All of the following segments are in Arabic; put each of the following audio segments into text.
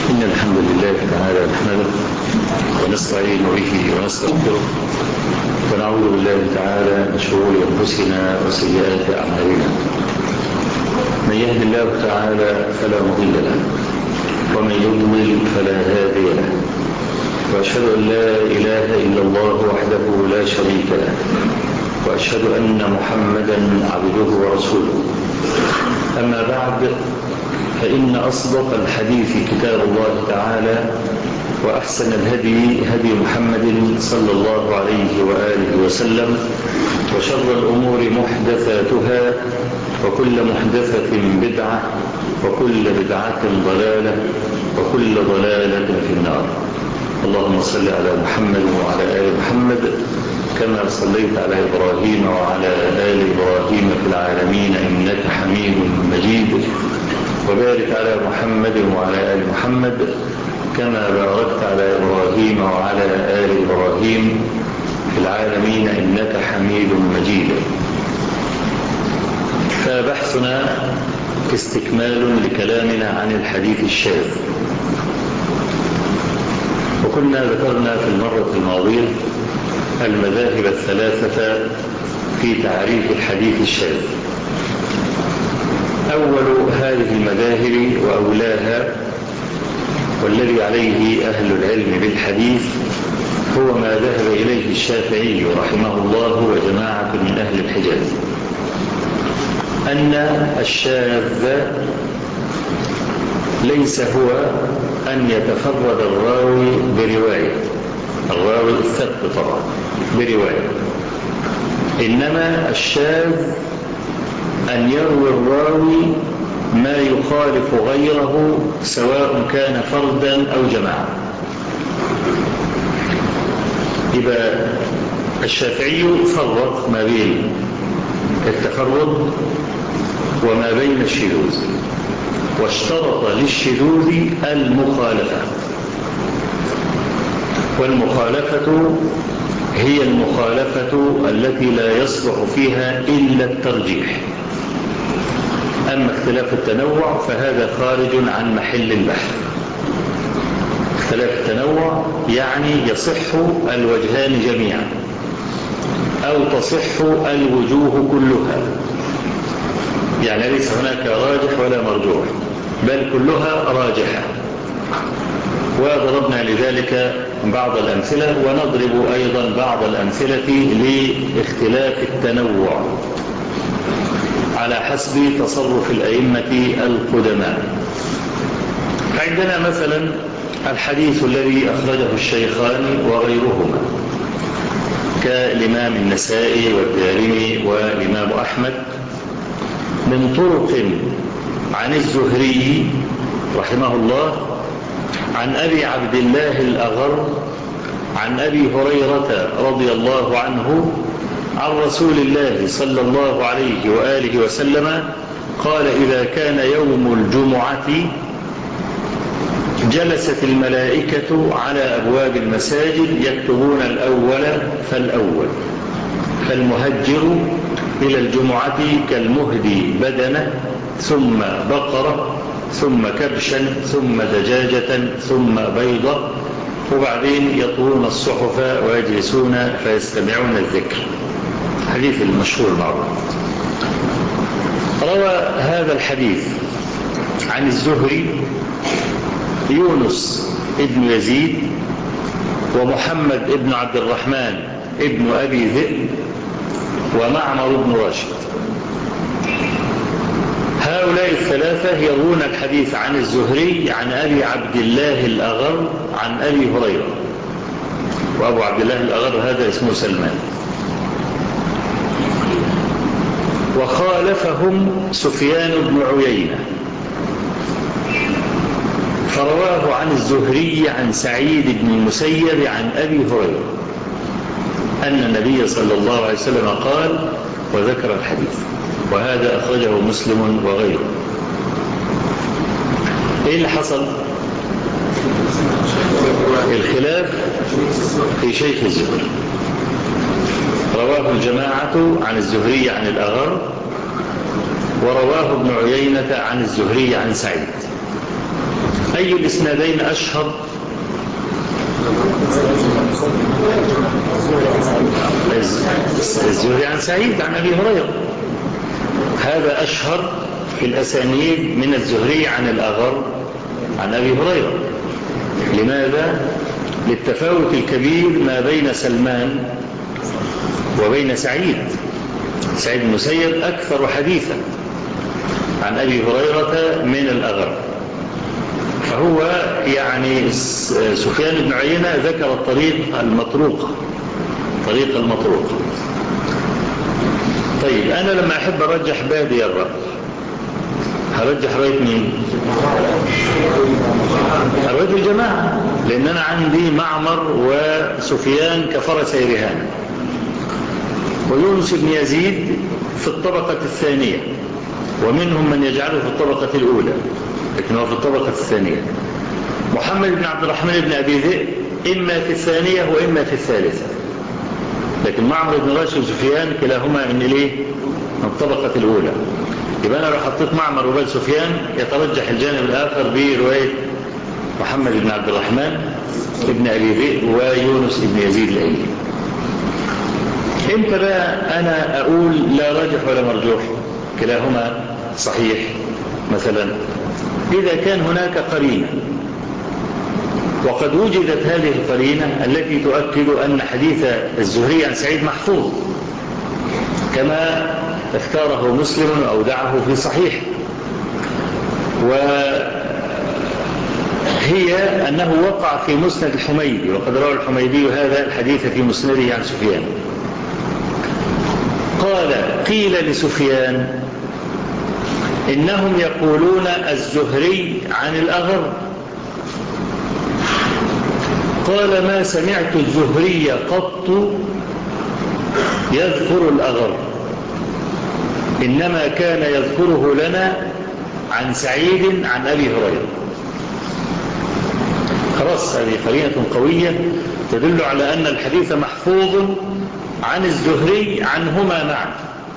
إن الحمد لله تعالى نحمده ونستعين به ونستغفره ونعوذ بالله تعالى من شرور أنفسنا وسيئات أعمالنا. من يهد الله تعالى فلا مضل له ومن يضلل فلا هادي له، وأشهد أن لا إله إلا الله وحده لا شريك له، وأشهد أن محمدا عبده ورسوله. أما بعد، فإن أصدق الحديث كتاب الله تعالى، وأحسن الهدي هدي محمد صلى الله عليه وآله وسلم، وشر الأمور محدثاتها، وكل محدثة بدعة، وكل بدعة ضلالة، وكل ضلالة في النار. اللهم صل على محمد وعلى آل محمد كما صليت على إبراهيم وعلى آل إبراهيم في العالمين إنك حميد مجيد، وبارك على محمد وعلى آل محمد كما باركت على إبراهيم وعلى آل إبراهيم في العالمين إنك حميد مجيد. فبحثنا استكمال لكلامنا عن الحديث الشاذ، وكنا ذكرنا في المرة الماضية المذاهب الثلاثة في تعريف الحديث الشاذ. أول هذه المذاهب وأولاها والذي عليه أهل العلم بالحديث هو ما ذهب إليه الشافعي رحمه الله وجماعة من أهل الحجاز، أن الشاذ ليس هو أن يتفرد الراوي برواية، الراوي الثبت طبعا برواية، إنما الشاذ أن يروي الراوي ما يخالف غيره سواء كان فردا أو جماعة. إذا الشافعي فرق ما بين التفرد وما بين الشذوذ، واشترط للشذوذ المخالفة، والمخالفة هي المخالفة التي لا يصلح فيها إلا الترجيح. أما اختلاف التنوع فهذا خارج عن محل البحث. اختلاف التنوع يعني يصح الوجهان جميعا أو تصح الوجوه كلها، يعني ليس هناك راجح ولا مرجوح، بل كلها راجحة. وضربنا لذلك بعض الأمثلة، ونضرب أيضا بعض الأمثلة لاختلاف التنوع على حسب تصرف الأئمة القدماء. عندنا مثلا الحديث الذي أخرجه الشيخان وغيرهما كالإمام النسائي والدارمي والإمام أحمد من طرق عن الزهري رحمه الله عن أبي عبد الله الأغر عن أبي هريرة رضي الله عنه عن رسول الله صلى الله عليه وآله وسلم قال: إذا كان يوم الجمعة جلست الملائكة على أبواب المساجد يكتبون الأول فالأول، فالمهجر إلى الجمعة كالمهدي بدنة ثم بقرة ثم كبشا ثم دجاجة ثم بيضة، وبعدين يطوون الصحف ويجلسون فيستمعون الذكر. حديث المشهور معروف. روى هذا الحديث عن الزهري يونس ابن يزيد ومحمد ابن عبد الرحمن ابن أبي ذئب ومعمر بن راشد. هؤلاء الثلاثة يروون الحديث عن الزهري عن أبي عبد الله الأغر عن أبي هريرة، وأبو عبد الله الأغر هذا اسمه سلمان. وخالفهم سفيان بن عيينة فرواه عن الزهري عن سعيد بن المسيب عن أبي هريرة أن النبي صلى الله عليه وسلم قال، وذكر الحديث، وهذا أخرجه مسلم وغيره. إيه اللي حصل؟ الخلاف في شيخ الزهري. رواه الجماعة عن الزهري عن الأغر، ورواه ابن عيينة عن الزهري عن سعيد. أي الإسنادين أشهر؟ الزهري عن سعيد عن أبي هريرة، هذا أشهر في الأسانيد من الزهري عن الأغر عن أبي هريرة. لماذا؟ للتفاوت الكبير ما بين سلمان وبين سعيد. سعيد المسيب أكثر حديثا عن أبي هريرة من الأغر، فهو يعني سفيان بن عيينة ذكر الطريق المطروق. طيب أنا لما أحب أرجح بادي الرأي هرجح رأي مين؟ رأي الجماعة، لأن أنا عندي معمر وسفيان كفرسي رهان، ويونس بن يزيد في الطبقة الثانية، ومنهم من يجعله في الطبقة الأولى لكن هو في الطبقة الثانية. محمد بن عبد الرحمن بن أبي ذئب إما في الثانية وإما في الثالثة، لكن معمر بن راشد وسفيان كلاهما إن ليه من الطبقة الأولى. يبقى أنا لو حطيت معمر وبال سفيان يترجح الجانب الآخر برواية محمد بن عبد الرحمن بن أبي ذئب ويونس بن يزيد الأيلي. امتى بقى أنا أقول لا راجح ولا مرجوح كلاهما صحيح؟ مثلا إذا كان هناك قرينة، وقد وجدت هذه القرينة التي تؤكد أن حديث الزهري عن سعيد محفوظ كما اختاره مسلم أو دعه في صحيح، وهي أنه وقع في مسند الحميدي، وقد روى الحميدي هذا الحديث في مسنده عن سفيان. قيل لسفيان إنهم يقولون الزهري عن الأغر، قال ما سمعت الزهري قط يذكر الأغر، إنما كان يذكره لنا عن سعيد عن أبي هريرة. خلاص هذه قرينة قوية تدل على أن الحديث محفوظ عن الزهري عنهما معا.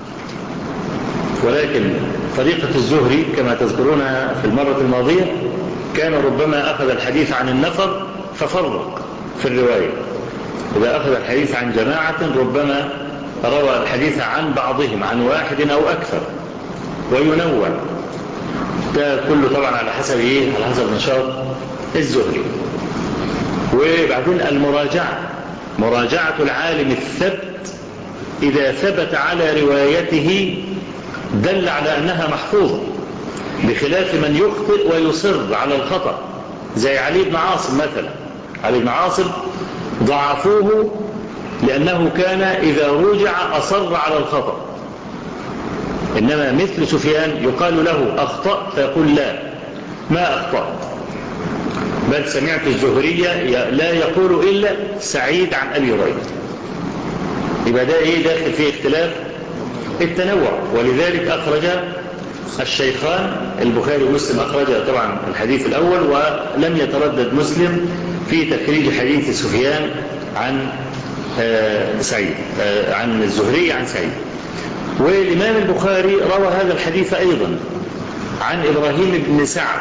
ولكن طريقة الزهري كما تذكرونها في المرة الماضية كان ربما أخذ الحديث عن النفر ففرق في الرواية. إذا أخذ الحديث عن جماعة ربما روى الحديث عن بعضهم عن واحد أو أكثر وينوع. ده كله طبعا على حسب على حسب نشاط الزهري. وبعدين مراجعة العالم الثبت إذا ثبت على روايته دل على أنها محفوظة، بخلاف من يخطئ ويصر على الخطأ زي علي بن عاصم مثلا. علي بن عاصم ضعفوه لأنه كان إذا رجع أصر على الخطأ، إنما مثل سفيان يقال له أخطأت فيقول لا ما أخطأت، بل سمعت الزهري لا يقول إلا سعيد عن أبي هريرة. يبقى ده داخل فيه اختلاف التنوع. ولذلك أخرج الشيخان البخاري ومسلم أخرج طبعا الحديث الأول، ولم يتردد مسلم في تخريج حديث سفيان عن سعيد عن الزهري عن سعيد. والإمام البخاري روى هذا الحديث أيضا عن إبراهيم بن سعد،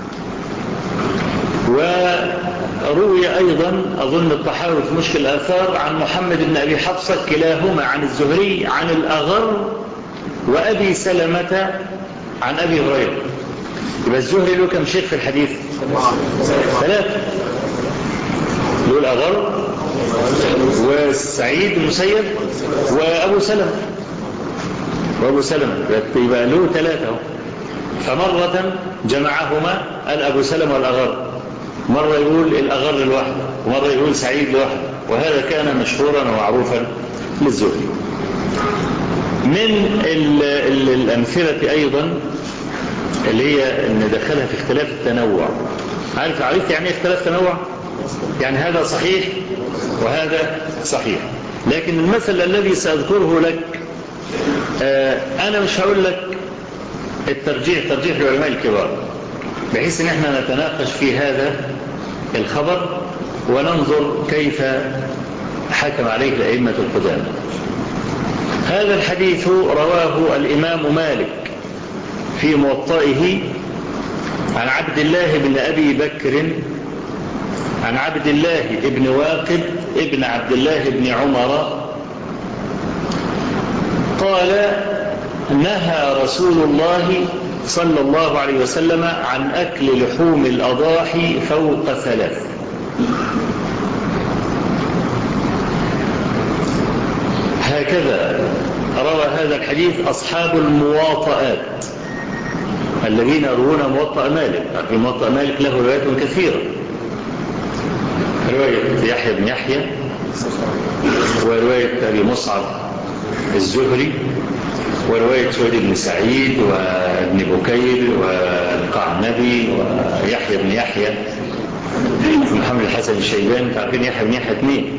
وروي أيضا أظن الطحاوي في مشكل الآثار عن محمد بن أبي حفصة كلاهما عن الزهري عن الأغر وأبي سلمة عن أبي هريرة. يبقى الزهري له كم شيخ في الحديث؟ 3. له الأغر وسعيد المسيب وأبو سلمة يبقى له 3. فمرة جمعهما الأبو سلمة والأغر، مرة يقول الأغر لوحده ومرة يقول سعيد لوحده، وهذا كان مشهورا ومعروفا للزهري. من الأمثلة أيضا اللي هي ندخلها في اختلاف التنوع. عرفت يعني ايه اختلاف تنوع؟ يعني هذا صحيح وهذا صحيح، لكن المثل الذي سأذكره لك أنا مش هقول لك ترجيح العلماء الكبار، بحيث ان احنا نتناقش في هذا الخبر وننظر كيف حكم عليه الأئمة القدامى. هذا الحديث رواه الإمام مالك في موطئه عن عبد الله بن أبي بكر عن عبد الله بن واقد ابن عبد الله بن عمر قال نهى رسول الله صلى الله عليه وسلم عن أكل لحوم الأضاحي فوق 3. هكذا روى هذا الحديث أصحاب المواطئات الذين يروون موطأ مالك. موطأ مالك له روايات كثيرة، رواية يحيى بن يحيى، ورواية أبي مصعب الزهري، ورواية سويد بن سعيد وابن بكير والقعنبي ويحيى بن يحيى محمد الحسن الشيباني. تعرفين يحيى بن يحيى 2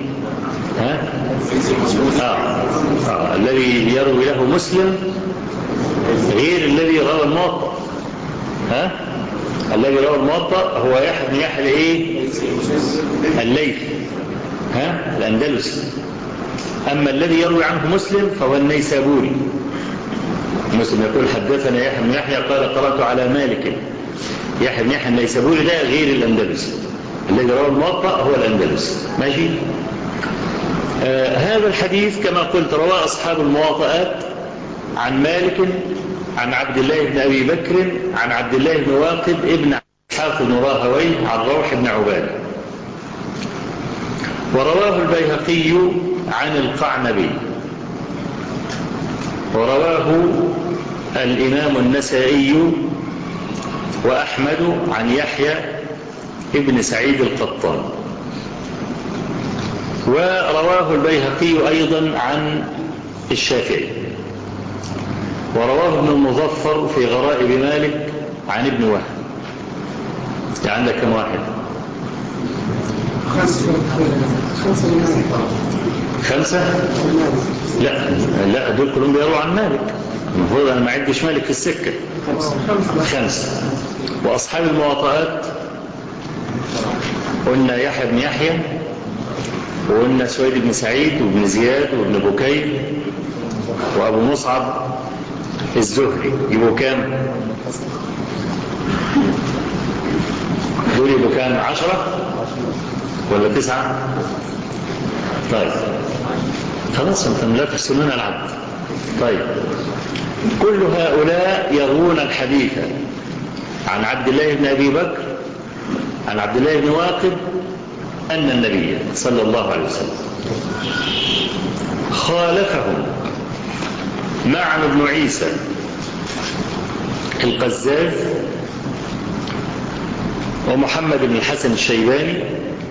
الذي يروي له مسلم غير الذي روى الموطأ. الذي روى الموطأ هو يحيى بن يحيى الليثي الأندلسي. أما الذي يروي عنه مسلم فهو النيسابوري. مسلم يقول حدثنا يحيى بن يحيى قال قرأت على مالك. يحيى بن يحيى النيسابوري ده غير الأندلسي، الذي روى الموطأ هو الأندلسي. ماشي. هذا الحديث كما قلت رواه أصحاب المواطئات عن مالك عن عبد الله بن أبي بكر عن عبد الله بن واقد ابن إسحاق بن راهويه عن روح بن عبادة. ورواه البيهقي عن القعنبي، ورواه الإمام النسائي وأحمد عن يحيى ابن سعيد القطان. ورواه البيهقي أيضا عن الشافعي، ورواه ابن المظفر في غرائب مالك عن ابن وهب. يعني عندك كم واحد؟ 5. لا دول كلهم بيرووا عن مالك. المفروض أنا ما عدش مالك في السكة. 5. وأصحاب المواطئات قلنا يحيى بن يحيى، وقلنا سويد بن سعيد وابن زياد وابن بكير وأبو مصعب الزهري. يبقوا كام؟ دول يبقوا كام؟ 10 ولا 9؟ طيب خلاص انتم لا تحسنون العبد. طيب كل هؤلاء يروون الحديث عن عبد الله بن أبي بكر عن عبد الله بن واقد أن النبي صلى الله عليه وسلم خالفهم معن بن عيسى القزاز ومحمد بن الحسن الشيباني،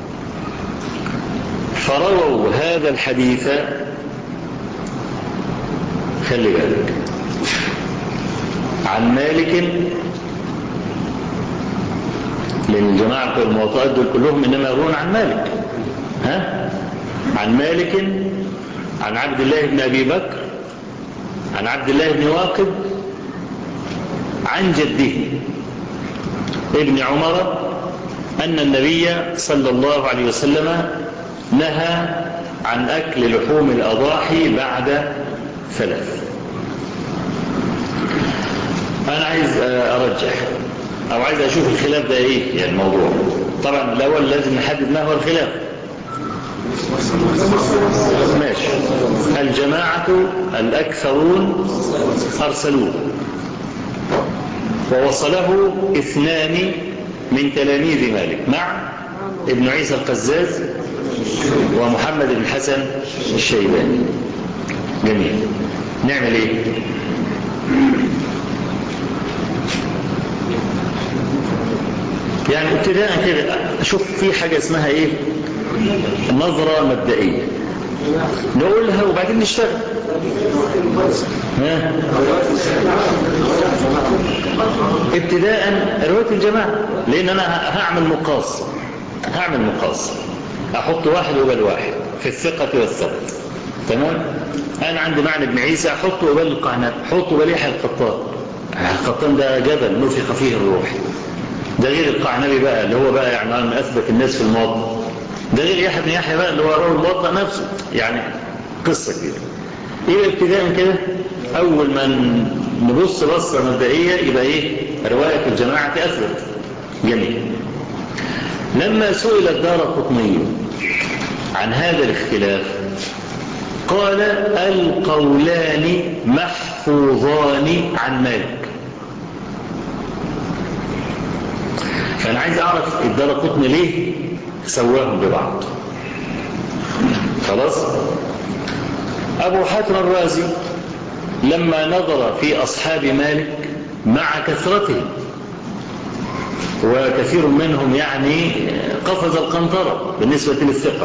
فرووا هذا الحديث. خلي بالك عن مالك، لأن الجماعة المواطئات دول كلهم إنما يروون عن مالك. عن مالك عن عبد الله بن أبي بكر عن عبد الله بن واقد عن جده ابن عمر أن النبي صلى الله عليه وسلم نهى عن أكل لحوم الأضاحي بعد 3. أنا عايز أرجح أو عايز أشوف الخلاف ده إيه يعني الموضوع. طبعا الأول لازم نحدد ما هو الخلاف. ماشي. الجماعة الأكثرون أرسلوه، ووصله 2 من تلاميذ مالك مع ابن عيسى القزاز ومحمد بن الحسن الشيباني. جميل. نعمل ايه؟ يعني ابتداء كده اشوف في حاجة اسمها ايه نظرة مبدئية نقولها وبعدين نشتغل. ابتداء رواية الجماعة، لان انا هعمل مقاس احط واحد قبل واحد في الثقة والثبت. تمام. انا عندي معنى ابن عيسى احطه قبل القعنبي، احطه قبل يحيى القطان ده جبل نفخ فيه الروح. ده غير القعنبي بقى اللي هو بقى يعني من اثبت الناس في الموطأ. ده غير يحيى بن يحيى بقى اللي هو روى الموطأ نفسه. يعني قصة كده. يبقى ابتداء كده اول ما نبص بصة مبدئية يبقى إيه؟ رواية الجماعة أثبت. جميل. لما سئل الدارقطني عن هذا الاختلاف قال القولان محفوظان عن مالك. فأنا عايز أعرف الدارقطني ليه سواهم ببعض. خلاص. أبو حاتم الرازي لما نظر في أصحاب مالك مع كثرتهم وكثير منهم يعني قفز القنطرة بالنسبة للثقة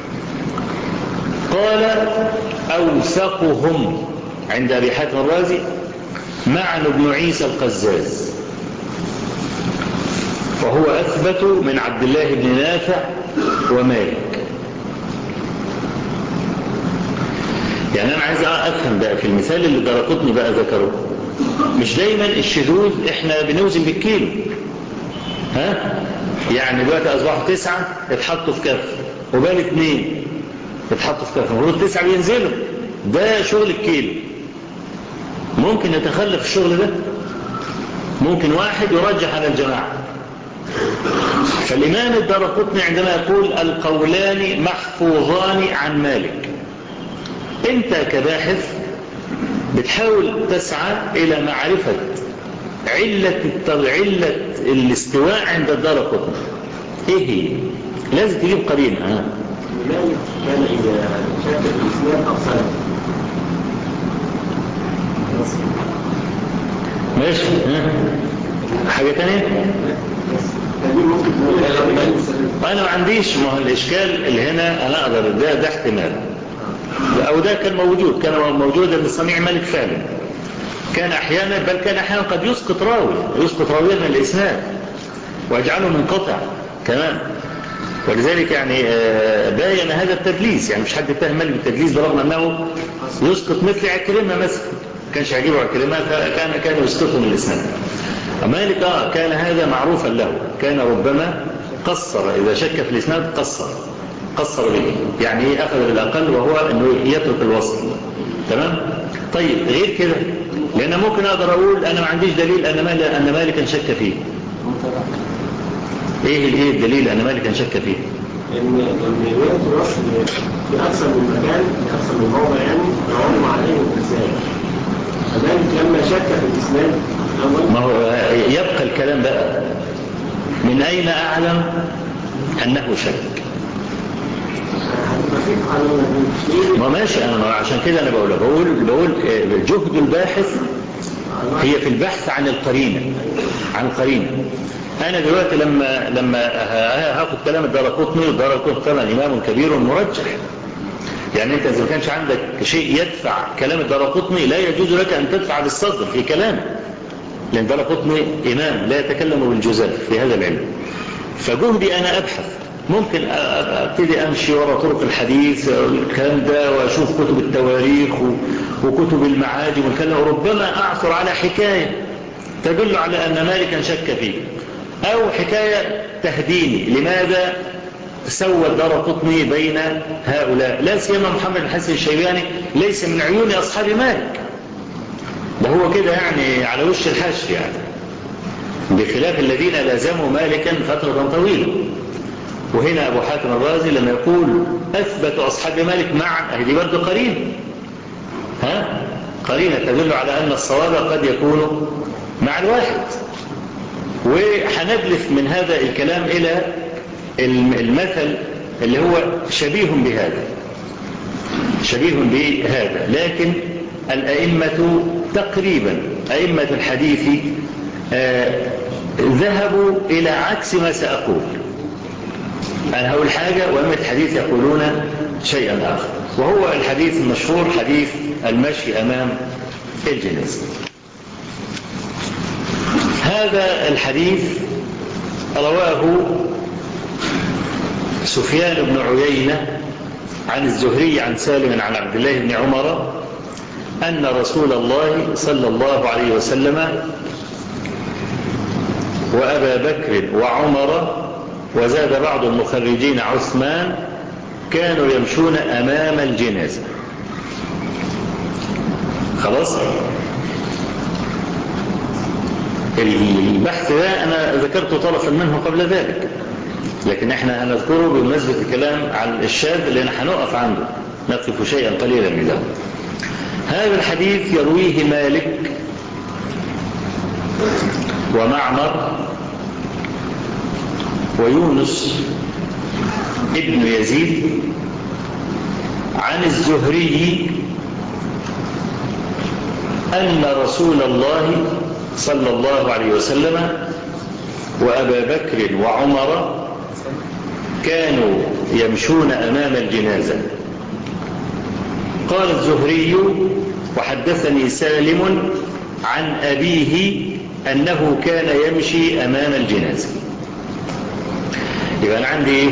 قال أوثقهم عند أبي حاتم الرازي معن بن عيسى القزاز، وهو أثبت من عبد الله بن نافع ومالك. يعني أنا عايز أفهم بقى في المثال اللي دارقطني بقى ذكره، مش دايما الشذوذ إحنا بنوزن بالكيلو. يعني دلوقتي أصبحوا 9 اتحطوا في كف، وبقى 2 اتحطوا في كف، المفروض 9 بينزلوا. ده شغل الكيلو. ممكن نتخلف الشغل ده، ممكن واحد يرجح على الجماعة. فالإمام الدارقطني عندما يقول القولان محفوظان عن مالك، أنت كباحث بتحاول تسعى إلى معرفة علة الاستواء عند الدارقطني. إيه هي؟ لازم تجيب قرينة. مالك كان إذا شاف الإسلام أفصله. ماشي. حاجة تانية؟ أنا ما عنديش. ما هو الإشكال اللي هنا أنا أقدر ده احتمال، أو ده كان موجود، كان موجود من صنيع مالك فعلا. كان أحيانا، بل كان أحيانا قد يسقط راويا من الإسناد ويجعله منقطع كمان. ولذلك يعني باين هذا التدليس. يعني مش حد يتهم مالك بالتدليس برغم أنه يسقط مثل عكرمة مثلا. كانش يعجبه عكرمة كان يسقطه من الإسناد. مالك كان هذا معروفا له، كان ربما قصر إذا شك في الإسناد قصر به. يعني أخذ بالأقل وهو أنه يترك الوصل. تمام. طيب غير كده، لأن ممكن أقدر أقول أنا ما عنديش دليل أن مالكا شك فيه. إيه الدليل أن مالكا شك فيه؟ إن رواية الوصل في أكثر من مكان، في أكثر من موضع، يعني يعوم عليه الإنسان. فمالك لما شك في الإسلام ما هو يبقى الكلام بقى، من أين أعلم أنه شك؟ ما ماشي. أنا عشان كده أنا بقول جهد الباحث هي في البحث عن القرينة. أنا دلوقتي لما هاخد كلام الدارقطني طبعا إمام كبير مرجح. يعني أنت إذا ما كانش عندك شيء يدفع كلام الدارقطني لا يجوز لك أن تدفع بالصدر في كلامه، لأن الدارقطني إمام لا يتكلم بالجزاف في هذا العلم. فجهدي أنا أبحث، ممكن أبتدي أمشي وراء طرق الحديث والكلام ده، وأشوف كتب التواريخ وكتب المعاجم والكلام، وربما أعثر على حكاية تدل على أن مالكا شك فيه، أو حكاية تهديني لماذا سوى الدارقطني بين هؤلاء. لا سيما محمد الحسن الشيباني ليس من عيون أصحاب مالك، ده هو كده يعني على وش الحش، يعني بخلاف الذين لازموا مالكا فترة طويلة. وهنا أبو حاتم الرازي لما يقول أثبت أصحاب مالك معا، هذه برضه قرينة تدل على أن الصواب قد يكون مع الواحد. وحندلف من هذا الكلام إلى المثل اللي هو شبيه بهذا، لكن الأئمة تقريبا أئمة الحديث ذهبوا إلى عكس ما سأقول. أنا هقول حاجة وأئمة الحديث يقولون شيئا آخر، وهو الحديث المشهور حديث المشي أمام الجنازة. هذا الحديث رواه سفيان بن عيينة عن الزهري عن سالم عن عبد الله بن عمر أن رسول الله صلى الله عليه وسلم وأبا بكر وعمر وزاد بعض المخرجين عثمان كانوا يمشون أمام الجنازة. خلاص. البحث ده أنا ذكرت طرفا منه قبل ذلك، لكن احنا هنذكره بمناسبة الكلام عن الشاذ لأن هنقف عنده، نقف شيئا قليلا منه. هذا الحديث يرويه مالك ومعمر ويونس ابن يزيد عن الزهري أن رسول الله صلى الله عليه وسلم وأبا بكر وعمر كانوا يمشون أمام الجنازة. قال الزهري وحدثني سالم عن أبيه أنه كان يمشي أمام الجنازة. يبقى أنا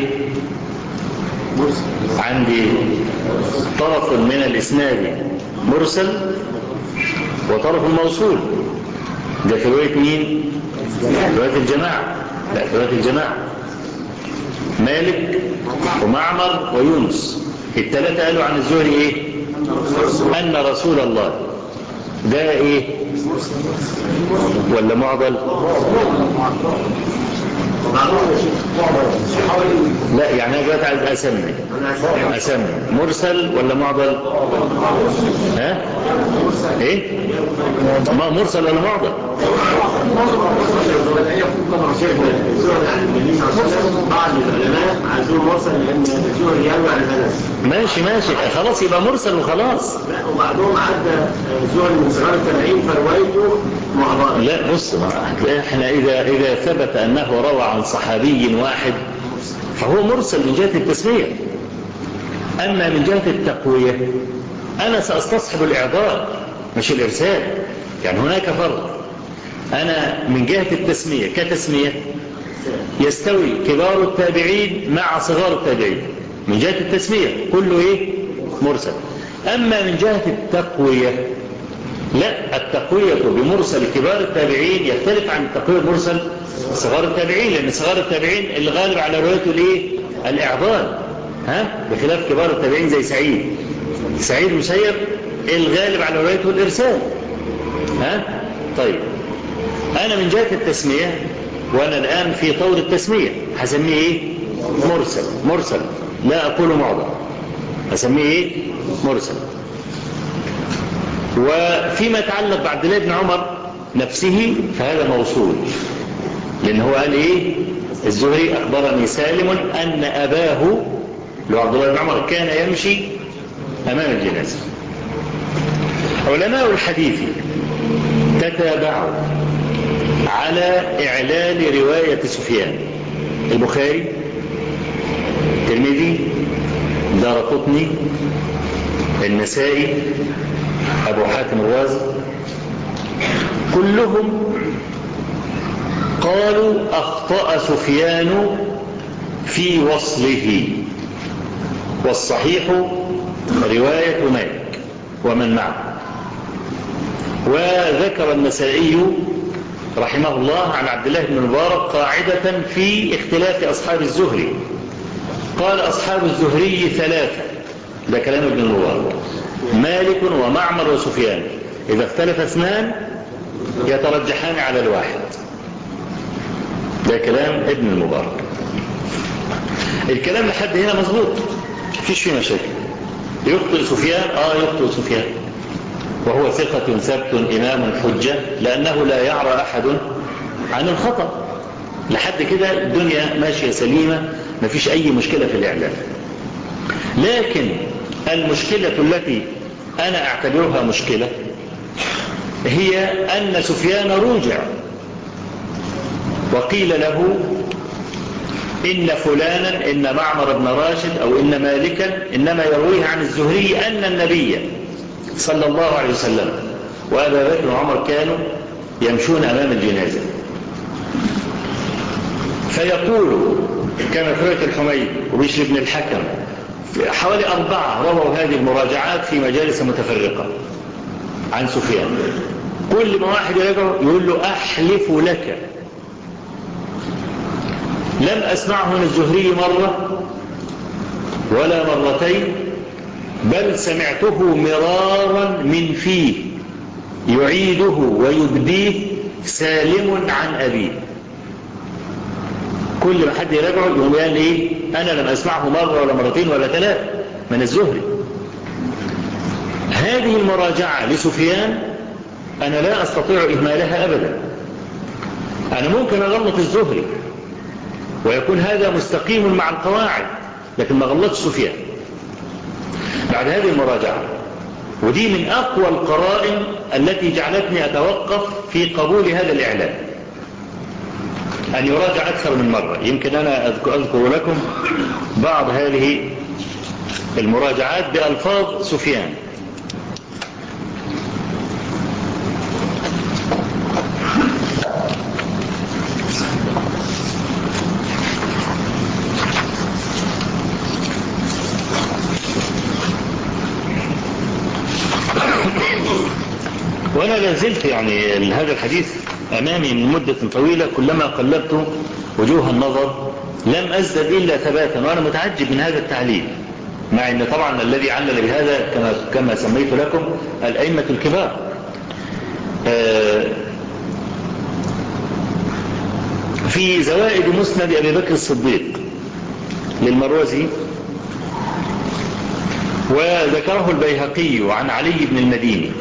عندي طرف من الإسناد مرسل وطرف موصول. ده في رواية مين؟ رواية الجماعة. لا، رواية الجماعة مالك ومعمر ويونس، الثلاثة قالوا عن الزهري ايه؟ أن رسول الله. ده ايه ولا معضل؟ لا، يعني انا دلوقتي عايز اسمي مرسل ولا معضل؟ ها ايه؟ ما مرسل ولا معضل؟ بعض العلماء عايزين مرسل لان الزهري يروي عن انس. ماشي خلاص، يبقى مرسل وخلاص. لا، وبعدهم عدى الزهري من صغار التابعين فروايته معضله. لا بص، احنا اذا ثبت انه روى عن صحابي واحد فهو مرسل من جهة التسمية. اما من جهة التقوية انا ساستصحب الاعضال مش الارسال. يعني هناك فرق. انا من جهة التسمية كتسمية يستوي كبار التابعين مع صغار التابعين من جهة التسمية، كله ايه؟ مرسل. اما من جهة التقوية لا، التقوية بمرسل كبار التابعين يختلف عن التقوية بمرسل صغار التابعين، لأن صغار التابعين الغالب على روايته الايه؟ الإعضال، بخلاف كبار التابعين زي سعيد مسيب الغالب على روايته الإرسال. طيب أنا من جهة التسمية، وأنا الآن في طور التسمية، هسميه ايه؟ مرسل، لا أقول معضل، هسميه ايه؟ مرسل. وفيما يتعلق بعبد الله بن عمر نفسه فهذا موصول، لأن هو قال ايه؟ الزهري أخبرني سالم أن أباه لعبد الله بن عمر كان يمشي أمام الجنازة. علماء الحديث تتابعوا على إعلال رواية سفيان: البخاري، الترمذي، دارقطني، النسائي، أبو حاتم الرازي، كلهم قالوا أخطأ سفيان في وصله، والصحيح رواية مالك ومن معه. وذكر النسائي رحمه الله عن عبد الله بن المبارك قاعدة في اختلاف أصحاب الزهري. قال أصحاب الزهري ثلاثة، ده كلام ابن المبارك: مالك ومعمر وسفيان، إذا اختلف اثنان يترجحان على الواحد. ده كلام ابن المبارك. الكلام لحد هنا مظبوط، مفيش فيه مشاكل. يخطئ سفيان، يخطئ سفيان، وهو ثقة ثبت إمام حجة، لأنه لا يعرى أحد عن الخطأ. لحد كده الدنيا ماشية سليمة، مفيش أي مشكلة في الإعلام. لكن المشكلة التي أنا أعتبرها مشكلة هي أن سفيان روجع، وقيل له إن فلانا، إن معمر بن راشد أو إن مالكا إنما يرويه عن الزهري أن النبي صلى الله عليه وسلم وأبا بكر وعمر كانوا يمشون أمام الجنازة. فيقول كما في رواية الحميد وبشر بن الحكم حوالي 4 رووا هذه المراجعات في مجالس متفرقة عن سفيان. كل ما واحد يرجع يقول له أحلف لك لم أسمعه من الزهري مرة ولا مرتين، بل سمعته مرارا من فيه يعيده ويبديه سالم عن أبيه. كل ما حد يراجعه يقوم قال إيه؟ أنا لم أسمعه مرة ولا مرتين ولا ثلاث من الزهري. هذه المراجعة لسفيان أنا لا أستطيع إهمالها أبدا. أنا ممكن أغلط الزهري ويكون هذا مستقيم مع القواعد، لكن ما غلطش سفيان بعد هذه المراجعة. ودي من أقوى القرائن التي جعلتني أتوقف في قبول هذا الإعلان، أن يراجع أكثر من مرة. يمكن أنا أذكر لكم بعض هذه المراجعات بألفاظ سفيان. وأنا لازلت يعني هذا الحديث أمامي من مدة طويلة، كلما قلبت وجوه النظر لم أزدد إلا ثباتا، وأنا متعجب من هذا التعليل، مع أن طبعا الذي علل بهذا كما سميت لكم الأئمة الكبار. في زوائد مسند أبي بكر الصديق للمروزي، وذكره البيهقي عن علي بن المديني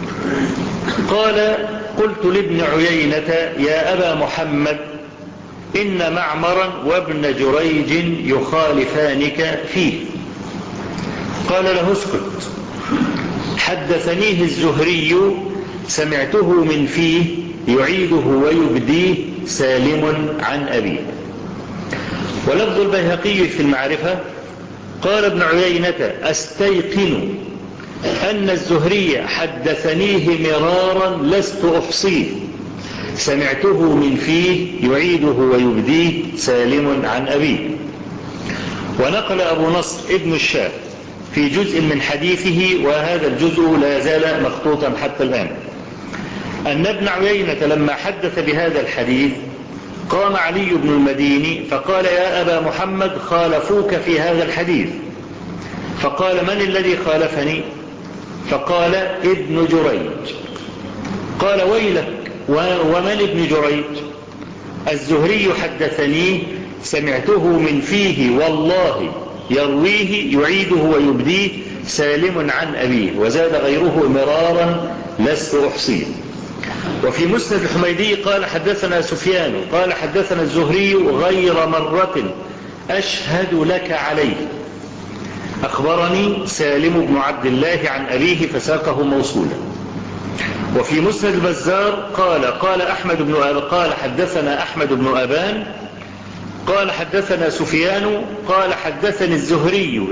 قال: قلت لابن عيينة يا أبا محمد إن معمرا وابن جريج يخالفانك فيه. قال له: اسكت، حدثنيه الزهري سمعته من فيه يعيده ويبديه سالم عن أبيه. ولفظ البيهقي في المعرفة قال ابن عيينة: أستيقن أن الزهري حدثنيه مرارا لست أحصيه سمعته من فيه يعيده ويبديه سالم عن أبيه. ونقل أبو نصر ابن الشاب في جزء من حديثه، وهذا الجزء لا زال مخطوطا حتى الآن، أن ابن عيينة لما حدث بهذا الحديث قام علي بن المديني فقال: يا أبا محمد خالفوك في هذا الحديث. فقال: من الذي خالفني؟ فقال: ابن جريج. قال: ويلك، ومن ابن جريج؟ الزهري حدثني سمعته من فيه والله يرويه يعيده ويبديه سالم عن أبيه. وزاد غيره مرارا لست أحصيه. وفي مسند الحميدي قال: حدثنا سفيان قال حدثنا الزهري غير مرة أشهد لك عليه، أخبرني سالم بن عبد الله عن أبيه، فساقه موصولا. وفي مسند البزار قال حدثنا أحمد بن أبان قال حدثنا سفيان قال حدثني الزهري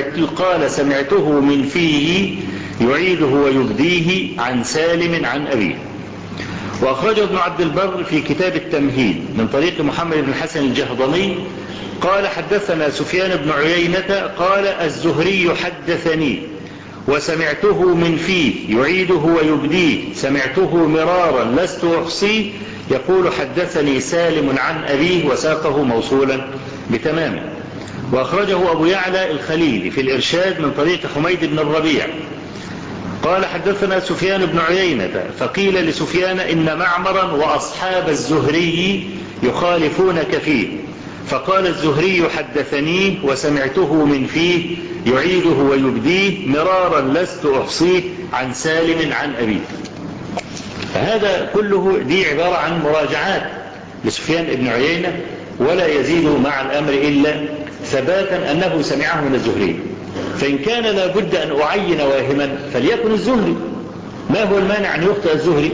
سمعته من فيه يعيده ويبديه عن سالم عن أبيه. وأخرجه ابن عبد البر في كتاب التمهيد من طريق محمد بن الحسن الجهضمي قال حدثنا سفيان بن عيينة قال الزهري حدثني وسمعته من فيه يعيده ويبديه سمعته مرارا لست أحصيه يقول حدثني سالم عن أبيه، وساقه موصولا بتمامه. وأخرجه أبو يعلى الخليلي في الإرشاد من طريق حميد بن الربيع قال حدثنا سفيان بن عيينة فقيل لسفيان إن معمرا وأصحاب الزهري يخالفونك فيه، فقال الزهري حدثني وسمعته من فيه يعيده ويبديه مرارا لست أحصيه عن سالم عن أبيه. فهذا كله دي عبارة عن مراجعات لسفيان بن عيينة، ولا يزيد مع الأمر إلا ثباتا أنه سمعه من الزهري. فإن كان لابد أن أعين واهما فليكن الزهري. ما هو المانع أن يخطئ الزهري؟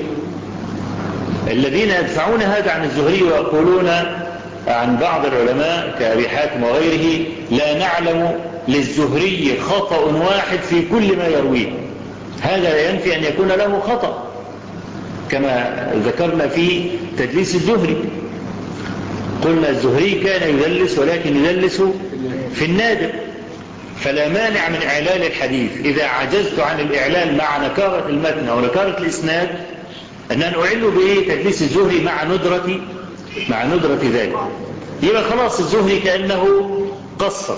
الذين يدفعون هذا عن الزهري ويقولون عن بعض العلماء كأبي حاتم وغيره لا نعلم للزهري خطأ واحد في كل ما يرويه، هذا لا ينفي أن يكون له خطأ، كما ذكرنا في تدليس الزهري. قلنا الزهري كان يدلس ولكن يدلس في النادر، فلا مانع من إعلال الحديث إذا عجزت عن الإعلال مع نكارة المتن أو نكارة الإسناد أن أعله بإيه؟ تدليس الزهري مع ندرة ذلك. يبقى خلاص الزهري كأنه قصر،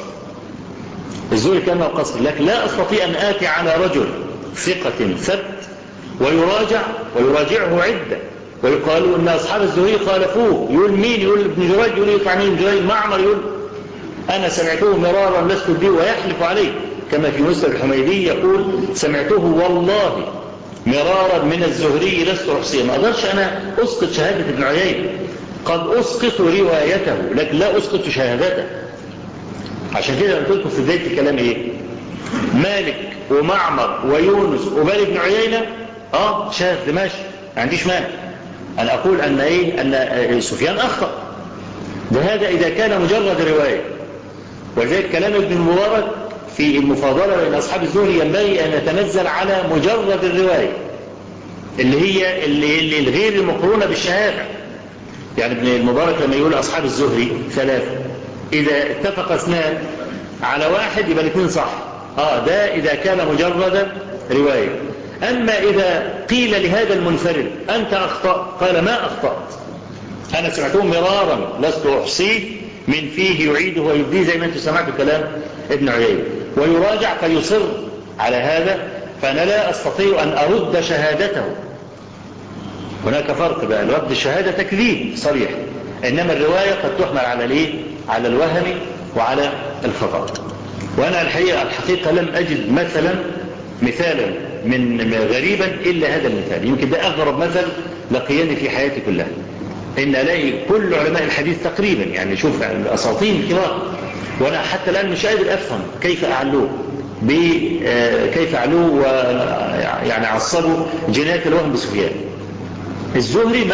لكن لا أستطيع أن آتي على رجل ثقة ثبت ويراجعه عدة ويقالوا ان اصحاب الزهري خالفوه. يقول مين؟ يقول ابن جريج، يقول يطلع مين؟ ابن جريج. معمر يقول انا سمعته مرارا لست به، ويحلف عليه كما في مسند الحميدي يقول سمعته والله مرارا من الزهري لست احصيه. ما اقدرش انا اسقط شهاده ابن عيينة، قد اسقط روايته لكن لا اسقط شهادته. عشان كده قلت لكم في بدايه الكلام ايه؟ مالك ومعمر ويونس وبال ابن عيينة شاذ ماشي، ما عنديش مانع. انا اقول ان ان سفيان اخطأ، وهذا اذا كان مجرد رواية. وذلك كلام ابن المبارك في المفاضلة بين اصحاب الزهري ينبغي ان يتنزل على مجرد الرواية اللي هي اللي الغير المقرونة بالشهادة. يعني ابن المبارك لما يقول اصحاب الزهري ثلاثة، اذا اتفق اثنان على واحد يبقى الاثنين صح. ده اذا كان مجرد رواية. اما اذا قيل لهذا المنفرد انت اخطأ، قال ما اخطأت، انا سمعته مرارا لست احصيه من فيه يعيده ويبديه، زي ما انتم سمعتوا كلام ابن عيينة، ويراجع فيصر على هذا، فانا لا استطيع ان ارد شهادته. هناك فرق بقى، رد الشهادة تكذيب صريح، انما الرواية قد تحمل على الايه؟ على الوهم وعلى الخطأ. وانا الحقيقة لم اجد مثالا من غريبا الا هذا المثال. يمكن ده اغرب مثل لقياني في حياتي كلها، ان الاقي كل علماء الحديث تقريبا، يعني شوف الاساطين الكبار، وانا حتى الان مش قادر افهم كيف اعلوه كيف اعلوه ويعني عصبوا جناية الوهم بسفيان. الزهري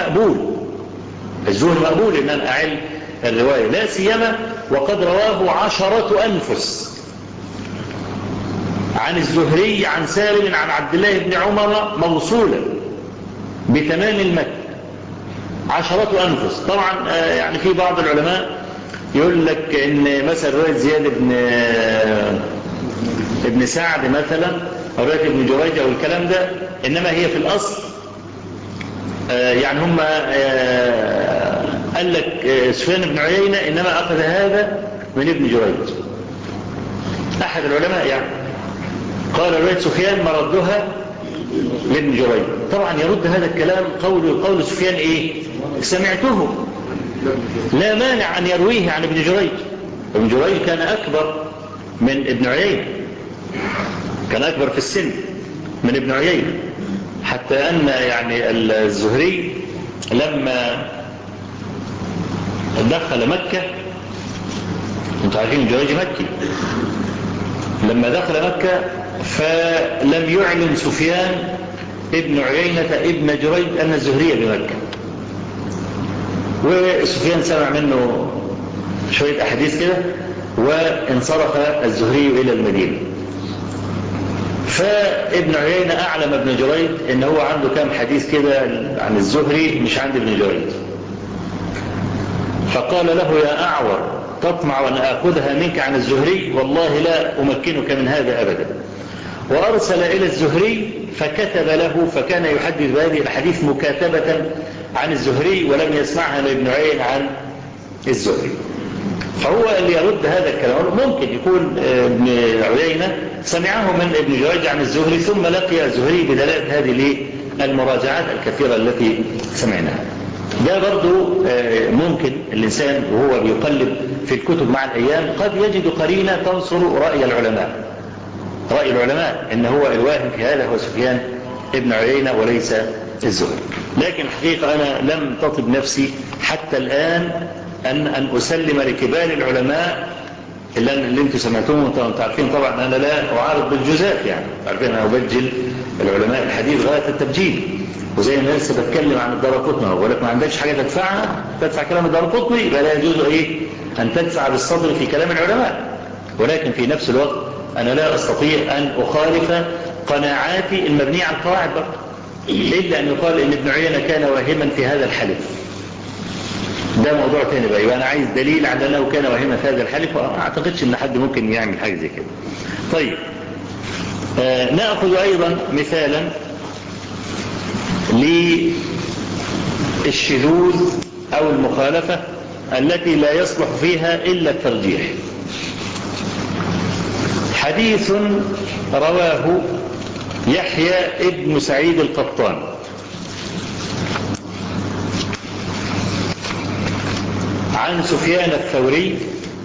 مقبول ان انا اعل الرواية، لا سيما وقد رواه 10 أنفس عن الزهري عن سالم عن عبد الله بن عمر موصولا بتمام المتن، 10 أنفس. طبعا يعني في بعض العلماء يقول لك ان مثلا رواية زياد ابن سعد مثلا او رواية ابن جريج او الكلام ده، انما هي في الاصل يعني هم قال لك سفيان بن عيينة انما اخذ هذا من ابن جريج، احد العلماء يعني قال رواية سفيان مردها لابن جريج. طبعا يرد هذا الكلام قول سفيان ايه؟ سمعته، لا مانع ان يرويه عن ابن جريج. ابن جريج كان اكبر من ابن عيينة، كان اكبر في السن من ابن عيينة، حتى ان يعني الزهري لما دخل مكة، انتوا عارفين ابن جريج مكي، لما دخل مكة فلم يعلن سفيان ابن عيينة ابن جريج أن الزهري بمكة، وسفيان سمع منه شوية أحاديث كده وانصرف الزهري إلى المدينة. فابن عيينة أعلم ابن جريج إن هو عنده كام حديث كده عن الزهري مش عند ابن جريج، فقال له يا أعور تطمع أن أخذها منك عن الزهري؟ والله لا أمكنك من هذا أبدا. وأرسل إلى الزهري فكتب له، فكان يحدث بهذه الحديث مكاتبة عن الزهري ولم يسمعها من ابن عيينة عن الزهري. فهو اللي يرد هذا الكلام ممكن يكون ابن عيينة سمعه من ابن جريج عن الزهري ثم لقي الزهري بدلالة هذه المراجعات الكثيرة التي سمعناها. ده برضو ممكن الإنسان وهو بيقلب في الكتب مع الأيام قد يجد قرينة تنصر رأي العلماء إن هو الواهم في هذا هو سفيان ابن عيينة وليس الزهري. لكن الحقيقة أنا لم تطب نفسي حتى الآن أن أسلم لكبار العلماء اللي انتم سمعتوهم وانتم عارفين. طبعا أنا لا أعارض بالجزاف، يعني عارفين أنا أبجل العلماء الحديث غاية التبجيل، وزي ما لسه بتكلم عن الدارقطني ولكن ما عندكش حاجة تدفع كلام الدارقطني، يبقى لا يجوز أن تدفع بالصدر في كلام العلماء. ولكن في نفس الوقت أنا لا أستطيع أن أخالف قناعاتي المبنية على القواعد برضه، إلا أن يقال إن ابن عيينة كان واهما في هذا الحلف. ده موضوع تاني بقى، يبقى أنا عايز دليل على أنه كان واهما في هذا الحلف، وما أعتقدش أن حد ممكن يعمل حاجة زي كده. طيب نأخذ أيضا مثالا للشذوذ أو المخالفة التي لا يصلح فيها إلا الترجيح. حديث رواه يحيى ابن سعيد القطان عن سفيان الثوري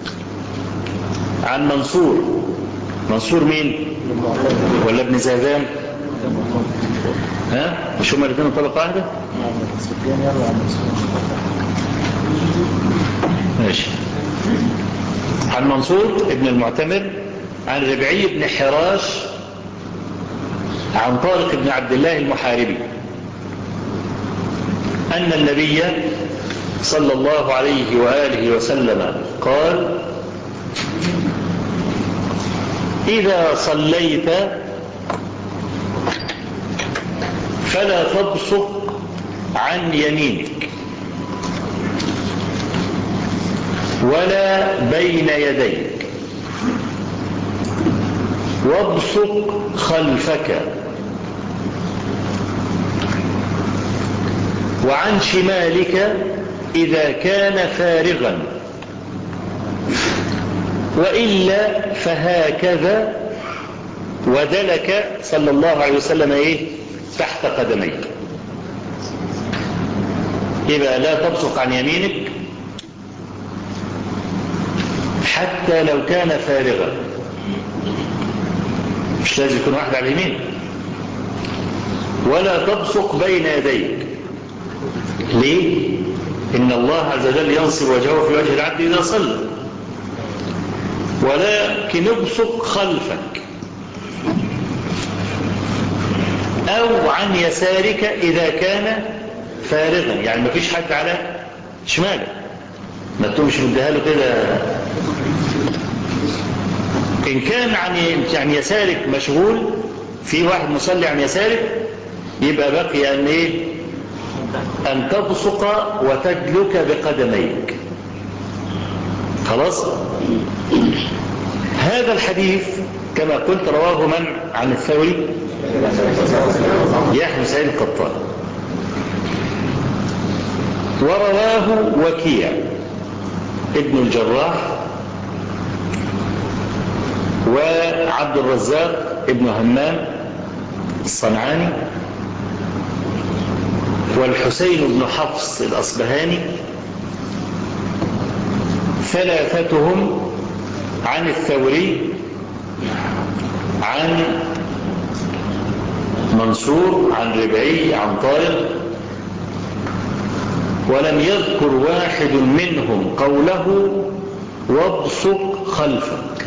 عن منصور مين ولا ابن زاذان؟ ها مش هما الاثنين طبقة واحدة؟ ماشي. عن منصور ابن المعتمر عن ربعي بن حراش عن طارق بن عبد الله المحاربي أن النبي صلى الله عليه وآله وسلم قال: إذا صليت فلا تبصق عن يمينك ولا بين يديك، وابصق خلفك، وعن شمالك إذا كان فارغا، وإلا فهكذا، ودلك صلى الله عليه وسلم تحت قدميك. يبقى لا تبصق عن يمينك حتى لو كان فارغا، مش لازم يكون واحد على اليمين، ولا تبصق بين يديك. ليه؟ إن الله عز وجل ينصب وجهه في وجه العبد إذا صلى، ولكن ابصق خلفك أو عن يسارك إذا كان فارغا، يعني ما فيش حد على شمالك، ما تقومش مديها له كده. إن كان عن يسارك مشغول، في واحد مصلي عن يسارك، يبقى بقي أن تبصق وتدلك بقدميك. خلاص. هذا الحديث كما قلت رواه من عن الثوري؟ يحيى بن سعيد القطان. ورواه وكيع ابن الجراح وعبد الرزاق ابن همام الصنعاني والحسين بن حفص الأصبهاني، ثلاثتهم عن الثوري عن منصور عن ربعي عن طارق، ولم يذكر واحد منهم قوله وابصق خلفك.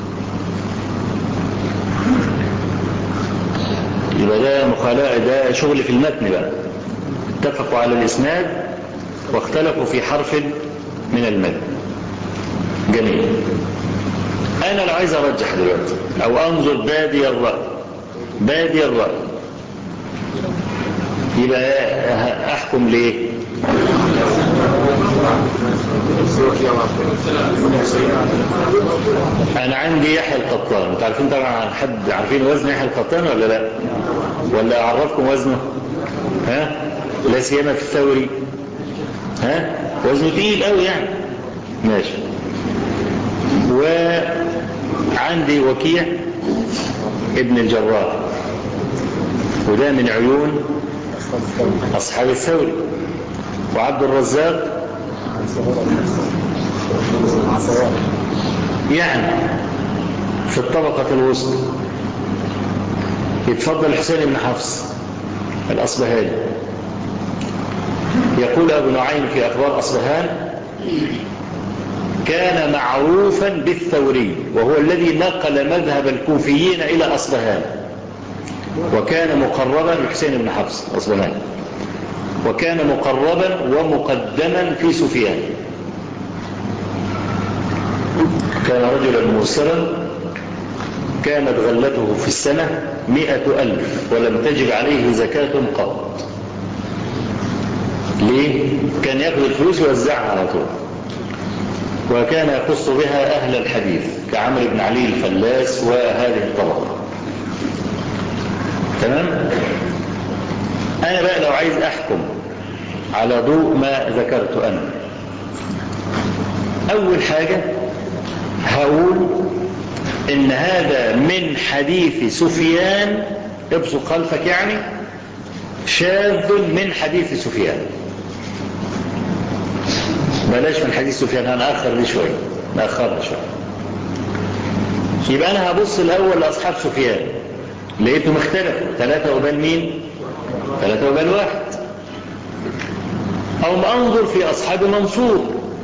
يبقى ده مخالفة، ده شغل في المتن بقى. اتفقوا على الإسناد واختلفوا في حرف من المتن. جميل. أنا لو عايز أرجح دلوقتي أو أنظر بادي الرأي يبقى أحكم ليه؟ أنا عندي يحيى القطان. انتوا عارفين طبعا، حد عارفين وزن يحيى القطان ولا لا؟ ولا أعرفكم وزنه؟ ها؟ لا سيما في الثوري. ها؟ وزنه تقيل قوي يعني. ماشي. وعندي وكيع ابن الجراح، وده من عيون أصحاب الثوري. وعبد الرزاق يعني في الطبقة الوسطى. يتفضل الحسين بن حفص الأصبهاني. يقول أبو نعيم في أخبار أصبهان: كان معروفا بالثوري، وهو الذي نقل مذهب الكوفيين إلى أصبهان، وكان مقربا الحسين بن حفص الأصبهاني، وكان مقربا ومقدما في سفيان. كان رجلا موسرا، كانت غلته في السنة 100,000 ولم تجب عليه زكاة قط. ليه؟ كان يأخذ الفلوس ويوزعها على طول، وكان يخص بها أهل الحديث كعمرو بن علي الفلاس وهذه الطبقة. تمام؟ أنا بقى لو عايز أحكم على ضوء ما ذكرت أنا، أول حاجة هقول إن هذا من حديث سفيان، ابصق خلفك يعني، شاذ من حديث سفيان. بلاش من حديث سفيان، هنأخر دي شوية، نأخرها شوية. يبقى أنا هبص الأول لأصحاب سفيان، لقيته مختلفوا، 3 قبال مين؟ 3 قبال 1. أو أنظر في أصحاب منصور،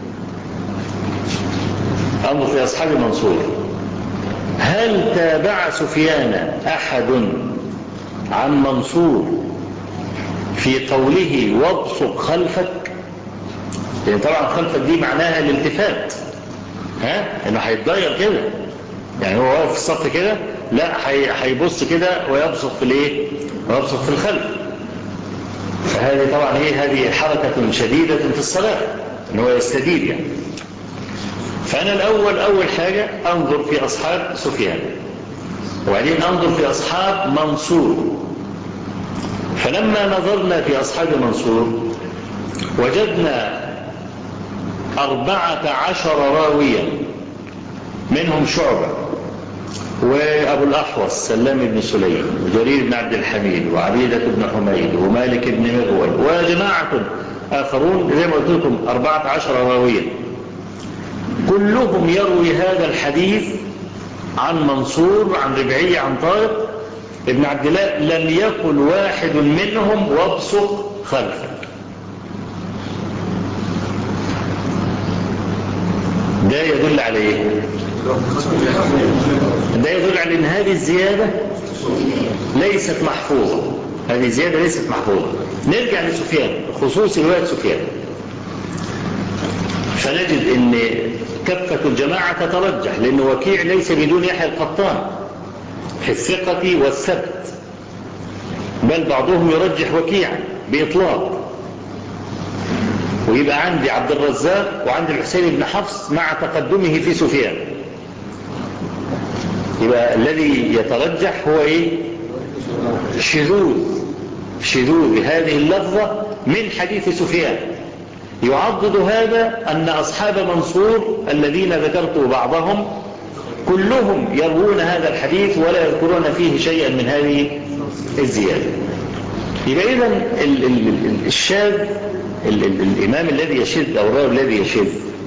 أنظر في أصحاب منصور، هل تابع سفيان أحد عن منصور في قوله وابصق خلفك؟ يعني طبعا خلفك دي معناها الالتفات، انه هيتضير كده، يعني هو واقف في الصف كده، لا هيبص كده ويبصق في الايه؟ ويبصق في الخلف. فهذه طبعا هذه حركة شديدة في الصلاة، ان هو يستدير يعني. فانا الاول اول حاجة انظر في اصحاب سفيان، وبعدين انظر في اصحاب منصور. فلما نظرنا في اصحاب منصور وجدنا 14 راويا، منهم شعبة وأبو الأحوص سلام بن سليم وجرير بن عبد الحميد وعبيدة بن حميد ومالك بن مغول وجماعة آخرون، زي ما قلت لكم 14 راويا، كلهم يروي هذا الحديث عن منصور عن ربعي عن طارق ابن عبد الله، لم يقل واحد منهم وابصق خلفك. ده يدل على ايه؟ ده يدل على ان هذه الزيادة ليست محفوظة، هذه الزيادة ليست محفوظة. نرجع لسفيان، خصوص رواية سفيان، فنجد ان كفة الجماعة تترجح، لان وكيع ليس بدون يحيى القطان في الثقة والثبت، بل بعضهم يرجح وكيعا بإطلاق. ويبقى عندي عبد الرزاق وعندي الحسين بن حفص مع تقدمه في سفيان. يبقى الذي يترجح هو ايه؟ شذوذ هذه اللفظة من حديث سفيان. يعضد هذا أن أصحاب منصور الذين ذكرت بعضهم كلهم يروون هذا الحديث ولا يذكرون فيه شيئا من هذه الزيادة. يبقى إذن الشاذ، الإمام الذي يشذ أو الراوي الذي يشذ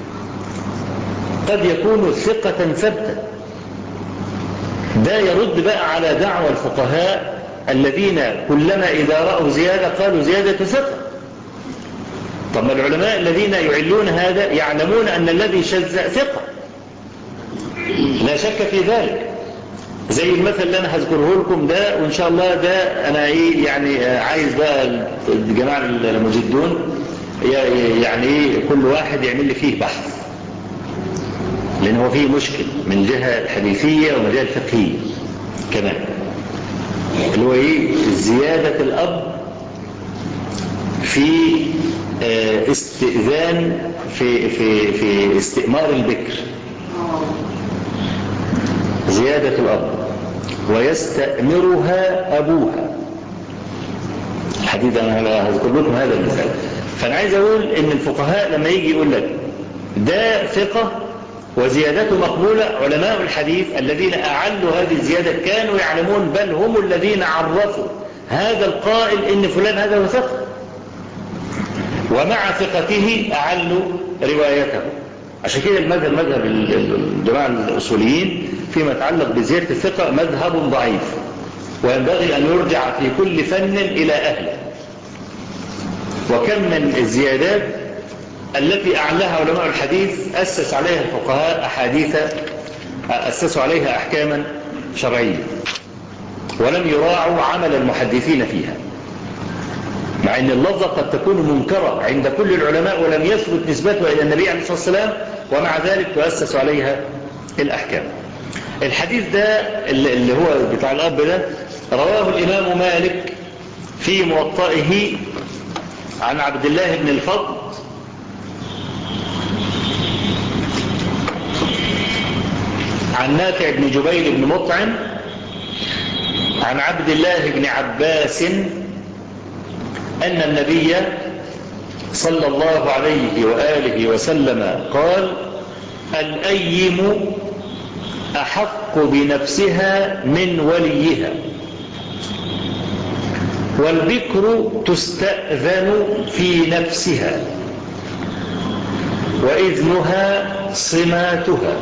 قد يكون ثقة ثبتا. ده يرد بقى على دعوى الفقهاء الذين كلما إذا رأوا زيادة قالوا زيادة ثقة. طب ما العلماء الذين يعلون هذا يعلمون أن الذي شذ ثقة، لا شك في ذلك. زي المثل اللي أنا هذكره لكم ده، وإن شاء الله ده أنا يعني عايز بقى الجماعة المجدون يعني كل واحد يعمل لي فيه بحث، لأن هو فيه مشكل من جهة الحديثية ومن جهة الفقهية كمان، اللي هو زيادة الأب في استئذان في استئمار البكر، زيادة الأب ويستأمرها أبوها. الحديث أنا هذكر لكم هذا المثال. فأنا عايز أقول إن الفقهاء لما يجي يقول لك ده ثقة وزيادته مقبولة، علماء الحديث الذين أعلوا هذه الزيادة كانوا يعلمون، بل هم الذين عرفوا هذا القائل إن فلان هذا هو ثقة، ومع ثقته أعلوا روايته. عشان كده مذهب الجماعة الأصوليين فيما يتعلق بزيادة الثقة مذهب ضعيف، وينبغي أن يرجع في كل فن إلى أهله. وكم من الزيادات التي أعلاها علماء الحديث أسس عليها الفقهاء أحاديث، أسسوا عليها أحكاما شرعية، ولم يراعوا عمل المحدثين فيها، مع أن اللفظة قد تكون منكرة عند كل العلماء ولم يثبت نسبتها إلى النبي عليه الصلاة والسلام، ومع ذلك تؤسس عليها الأحكام. الحديث ده اللي هو بتاع الأب ده رواه الإمام مالك في موطئه عن عبد الله بن الفضل عن نافع بن جبير بن مطعم عن عبد الله بن عباس أن النبي صلى الله عليه وآله وسلم قال: الأيم أحق بنفسها من وليها، والبكر تستأذن في نفسها، وإذنها صماتها.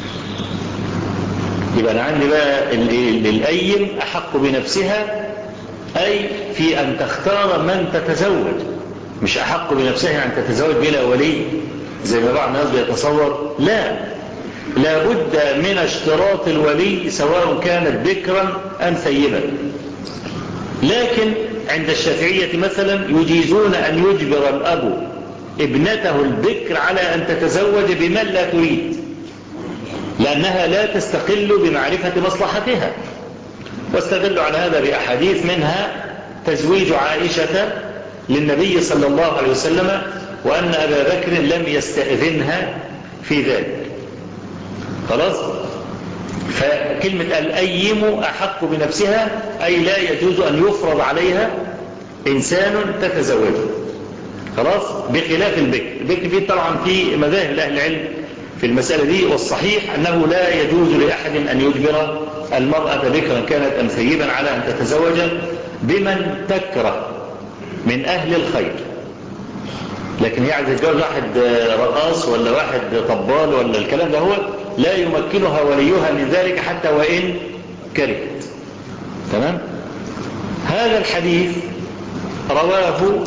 يبقى أنا عندي بقى الأيم أحق بنفسها، أي في أن تختار من تتزوج، مش أحق بنفسها أن تتزوج بلا ولي زي ما بعض الناس بيتصور. لا بد من اشتراط الولي سواء كانت بكرا أم ثيبا. لكن عند الشافعية مثلا يجيزون أن يجبر الأب ابنته البكر على أن تتزوج بمن لا تريد، لأنها لا تستقل بمعرفة مصلحتها، واستدلوا على هذا بأحاديث منها تزويج عائشة للنبي صلى الله عليه وسلم، وأن أبا بكر لم يستأذنها في ذلك. خلاص؟ فكلمة الأيم أحق بنفسها أي لا يجوز أن يفرض عليها إنسان تتزوجه. خلاص؟ بخلاف البكر. البكر فيه طبعا في مذاهب أهل العلم في المسألة دي، والصحيح أنه لا يجوز لأحد أن يجبر المرأة بكرا كانت أم ثيبا على أن تتزوج بمن تكره من أهل الخير. لكن هي عايزة تتجوز واحد رقاص ولا واحد طبال ولا الكلام ده، هو لا يمكنها وليها من ذلك حتى وإن كرهت. تمام؟ هذا الحديث رواه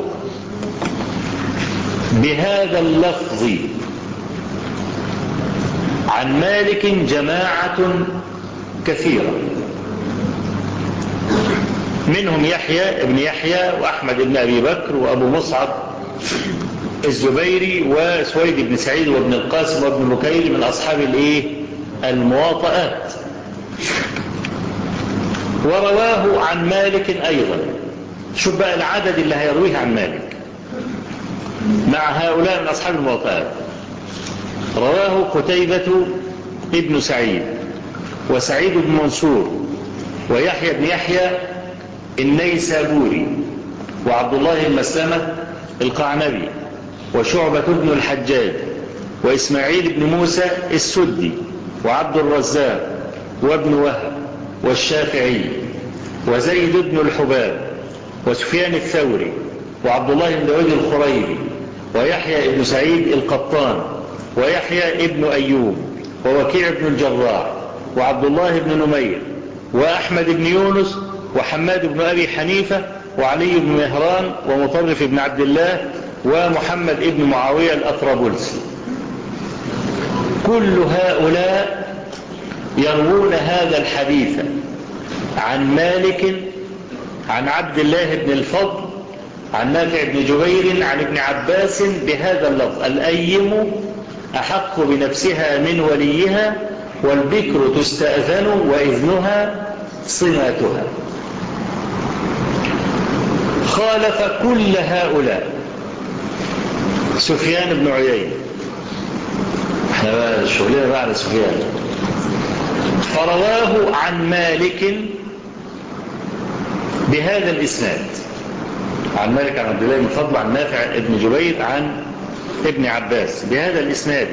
بهذا اللفظ عن مالك جماعة كثيرة، منهم يحيى ابن يحيى وأحمد بن أبي بكر وأبو مصعب الزبيري وسويد بن سعيد وابن القاسم وابن بكير من أصحاب المواطئات. ورواه عن مالك أيضا. شوف بقى العدد اللي هيرويه عن مالك مع هؤلاء من أصحاب المواطئات. رواه قتيبة ابن سعيد وسعيد بن منصور ويحيى بن يحيى النيسابوري وعبد الله المسلمة القعنبي وشعبة بن الحجاج وإسماعيل بن موسى السدي وعبد الرزاق وابن وهب والشافعي وزيد بن الحباب وسفيان الثوري وعبد الله بن داود الخريبي ويحيى بن سعيد القطان ويحيى ابن أيوب ووكيع بن الجراح وعبد الله بن نمير وأحمد بن يونس وحماد بن أبي حنيفة وعلي بن مهران ومطرف بن عبد الله ومحمد بن معاوية الأطرابلسي. كل هؤلاء يروون هذا الحديث عن مالك عن عبد الله بن الفضل عن نافع بن جبير عن ابن عباس بهذا اللفظ: الأيم أحق بنفسها من وليها والبكر تستأذن وإذنها صماتها. خالف كل هؤلاء سفيان بن عيينة. احنا بقى شغلنا بقى على سفيان. فرواه عن مالك بهذا الإسناد عن مالك عن عبد الله بن الفضل عن نافع بن جبير عن ابن عباس بهذا الإسناد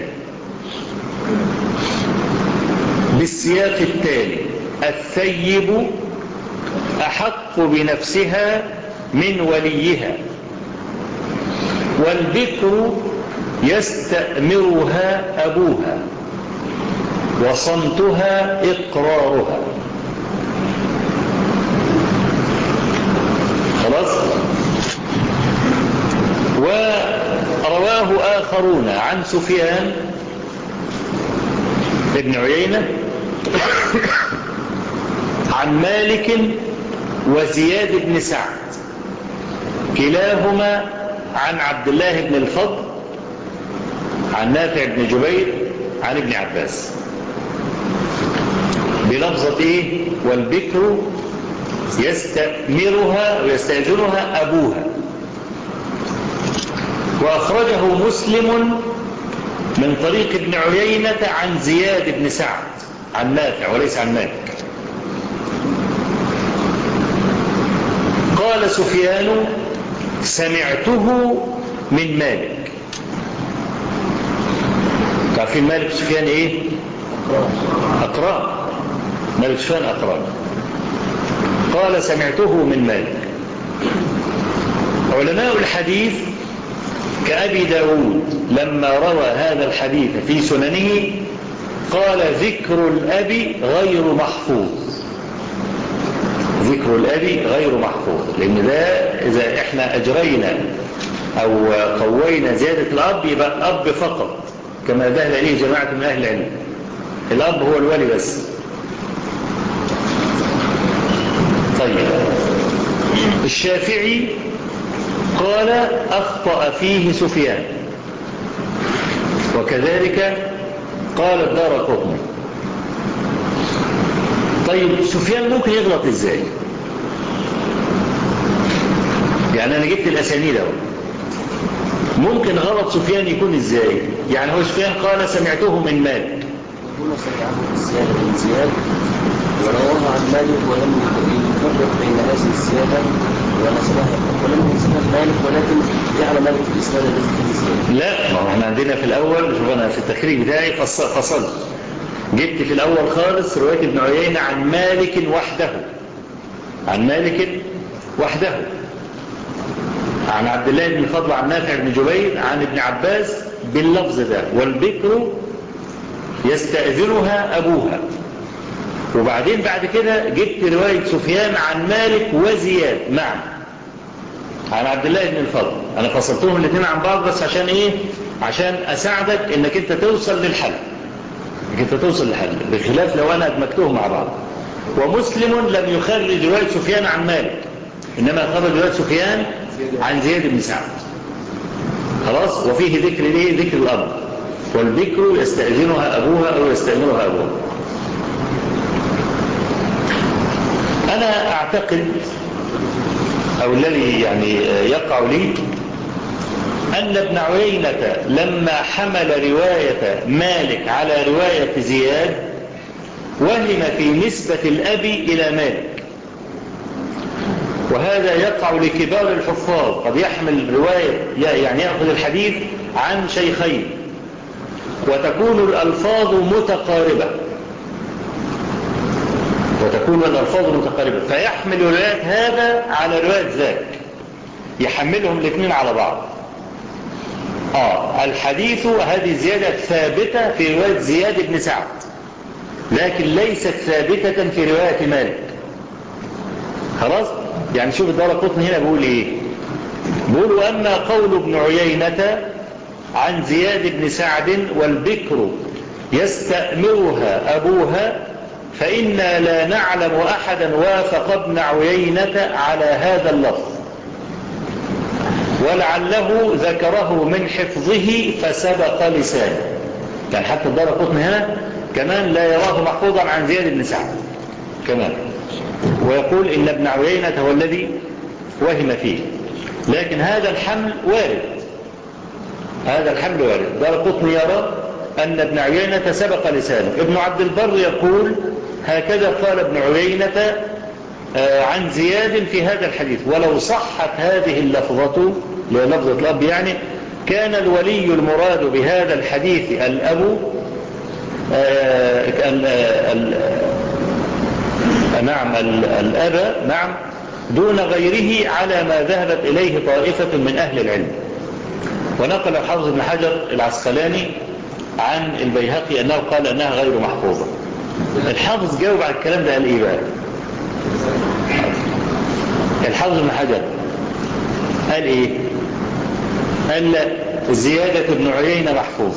بالسياق التالي: الثيب أحق بنفسها من وليها والبكر يستأمرها أبوها وصمتها إقرارها. خلاص. ورواه آخرون عن سفيان ابن عيينة عن مالك وزياد بن سعد كلاهما عن عبد الله بن الفضل عن نافع بن جبير عن ابن عباس بلفظة والبكر يستأمرها ويستأذنها أبوها. وأخرجه مسلم من طريق ابن عيينة عن زياد بن سعد عن نافع وليس عن مالك. قال سفيان: سمعته من مالك. تعرفين مالك سفيان أقران. مالك سفيان أقران. قال: سمعته من مالك. علماء الحديث كأبي داود لما روى هذا الحديث في سننه قال ذكر الأب غير محفوظ. ذكر الأب غير محفوظ، لأن ده إذا إحنا أجرينا أو قوينا زيادة الأب يبقى الأب فقط كما ذهب إليه جماعة من أهل العلم، الأب هو الولي بس. طيب الشافعي قال أخطأ فيه سفيان، وكذلك قال الدارقطني. طيب سفيان ممكن يغلط ازاي؟ يعني انا جبت الاسانيد اهو، ممكن غلط سفيان يكون ازاي؟ يعني هو سفيان قال سمعته من مالك، هنا سمعه الزيادة من زياد ورواه عن مالك ولم يفرق بين هذه الزيادة ولم ينسبها مالك، ولكن جعل مالك في الإسناد الذي فيه زيادة. لا، ما احنا عندنا في الاول، شوف انا في التخريج بتاعي فصلت، جبت في الاول خالص رواية ابن عيينة عن مالك وحده، عن مالك وحده، عن عبد الله بن الفضل عن نافع بن جبير عن ابن عباس باللفظ ده، والبكر يستأذنها أبوها. وبعدين بعد كده جبت رواية سفيان عن مالك وزياد معا عن عبد الله بن الفضل. أنا فصلتهم الاثنين عن بعض بس عشان إيه؟ عشان أساعدك إنك أنت توصل للحل، بخلاف لو أنا أدمجتهم مع بعض. ومسلم لم يخرج رواية سفيان عن مالك، إنما خرج رواية سفيان عن زياد بن سعد. خلاص. وفيه ذكر إيه؟ ذكر الأب، والبكر يستأذنها أبوها أو يستأذنها أبوها. أنا أعتقد أو الذي يعني يقع لي أن ابن عيينة لما حمل رواية مالك على رواية زياد وهم في نسبة الأب إلى مالك، وهذا يقع لكبار الحفاظ، قد يحمل رواية يعني يأخذ الحديث عن شيخين وتكون الألفاظ متقاربة، فيحمل رواية هذا على رواية ذاك، يحملهم الاثنين على بعض. الحديث هذه زيادة ثابتة في رواية زياد بن سعد، لكن ليست ثابتة في رواية مالك. خلاص. يعني شوف الدارقطني هنا بيقول ايه؟ بيقول واما قول ابن عيينة عن زياد بن سعد والبكر يستأمرها أبوها فإنا لا نعلم أحدا وافق ابن عيينة على هذا اللفظ، ولعله ذكره من حفظه فسبق لسانه. يعني حتى الدارقطني هنا كمان لا يراه محفوظا عن زياد بن سعد كمان، ويقول إن ابن عيينة هو الذي وهم فيه، لكن هذا الحمل وارد. الدارقطني يرى أن ابن عيينة سبق لسانه. ابن عبد البر يقول هكذا قال ابن عيينة عن زياد في هذا الحديث، ولو صحت هذه اللفظة لفظة الأب يعني كان الولي المراد بهذا الحديث الأب الأب دون غيره على ما ذهبت إليه طائفة من أهل العلم. ونقل الحافظ بن حجر العسقلاني عن البيهقي أنه قال أنها غير محفوظة. الحافظ جاوب على الكلام ده قال إيه بقى؟ الحافظ بن حجر قال إيه؟ قال لا، زيادة ابن عيينة محفوظ.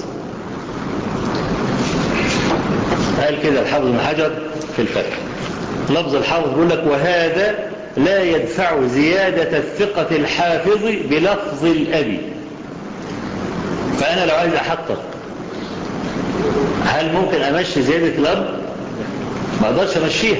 قال كده الحافظ بن حجر في الفتح. لفظ الحافظ يقول لك وهذا لا يدفع زيادة الثقة الحافظ بلفظ الأبي. فأنا لو عايز أحقق هل ممكن أمشي زيادة الأب؟ ما أقدرش أمشيها،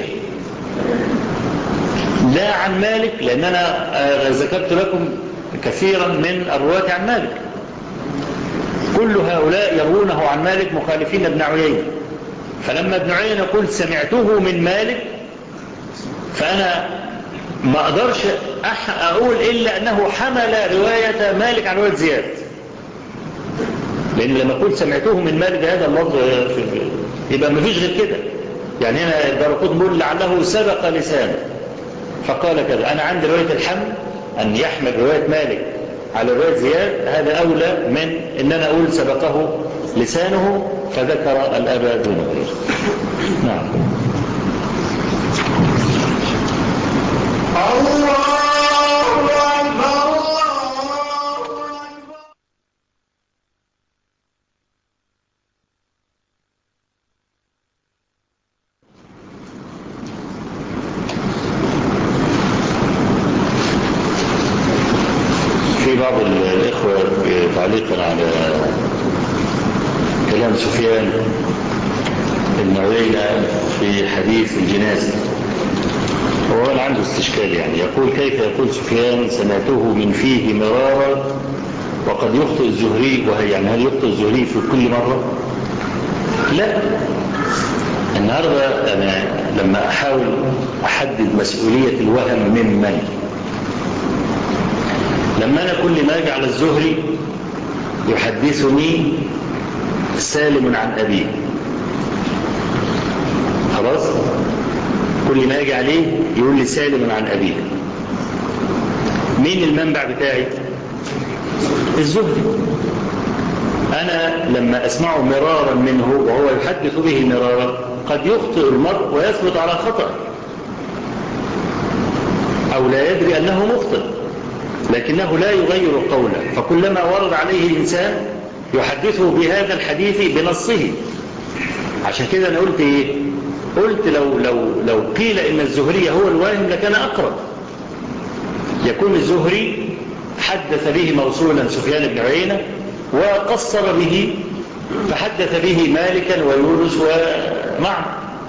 لا عن مالك، لأن أنا ذكرت لكم كثيرا من الرواة عن مالك، كل هؤلاء يروونه عن مالك مخالفين ابن عيينة. فلما ابن عيينة يقول سمعته من مالك، فأنا ما أقدرش أقول إلا أنه حمل رواية مالك عن رواية زياد، لأن لما قلت سمعته من مالك هذا اللفظ يبقى ما فيش غير كده. يعني هنا الدارقطني بيقول لعله سبق لسانه فقال كذا. أنا عندي رواية الحمل أن يحمل رواية مالك على رواية زياد هذا أولى من إن أنا أقول سبقه لسانه فذكر الأب دون غيره. نعم. في بعض الإخوة تعليقا على كلام سفيان بن عيينة في حديث الجنازة، وهو أنا عنده استشكال يعني، يقول كيف يقول سفيان سمعته من فيه مرارا وقد يخطئ الزهري، وهي يعني هل يخطئ الزهري في كل مرة؟ لا. النهاردة أنا لما أحاول أحدد مسؤولية الوهم من لما أنا كل ما أجي على الزهري يحدثني سالم عن أبيه، خلاص كل ما أجي عليه يقول لي سالم عن أبيه، مين المنبع بتاعي؟ الزهري. أنا لما أسمعه مرارا منه وهو يحدث به مرارا قد يخطئ المرء ويثبت على خطأ أو لا يدري أنه مخطئ، لكنه لا يغير قوله، فكلما ورد عليه الإنسان يحدثه بهذا الحديث بنصه. عشان كده أنا قلت إيه؟ قلت لو قيل إن الزهري هو الواهم لكان أقرب، يكون الزهري حدث به موصولا سفيان بن عيينة وقصر به فحدث به مالكا ويونس ومعن.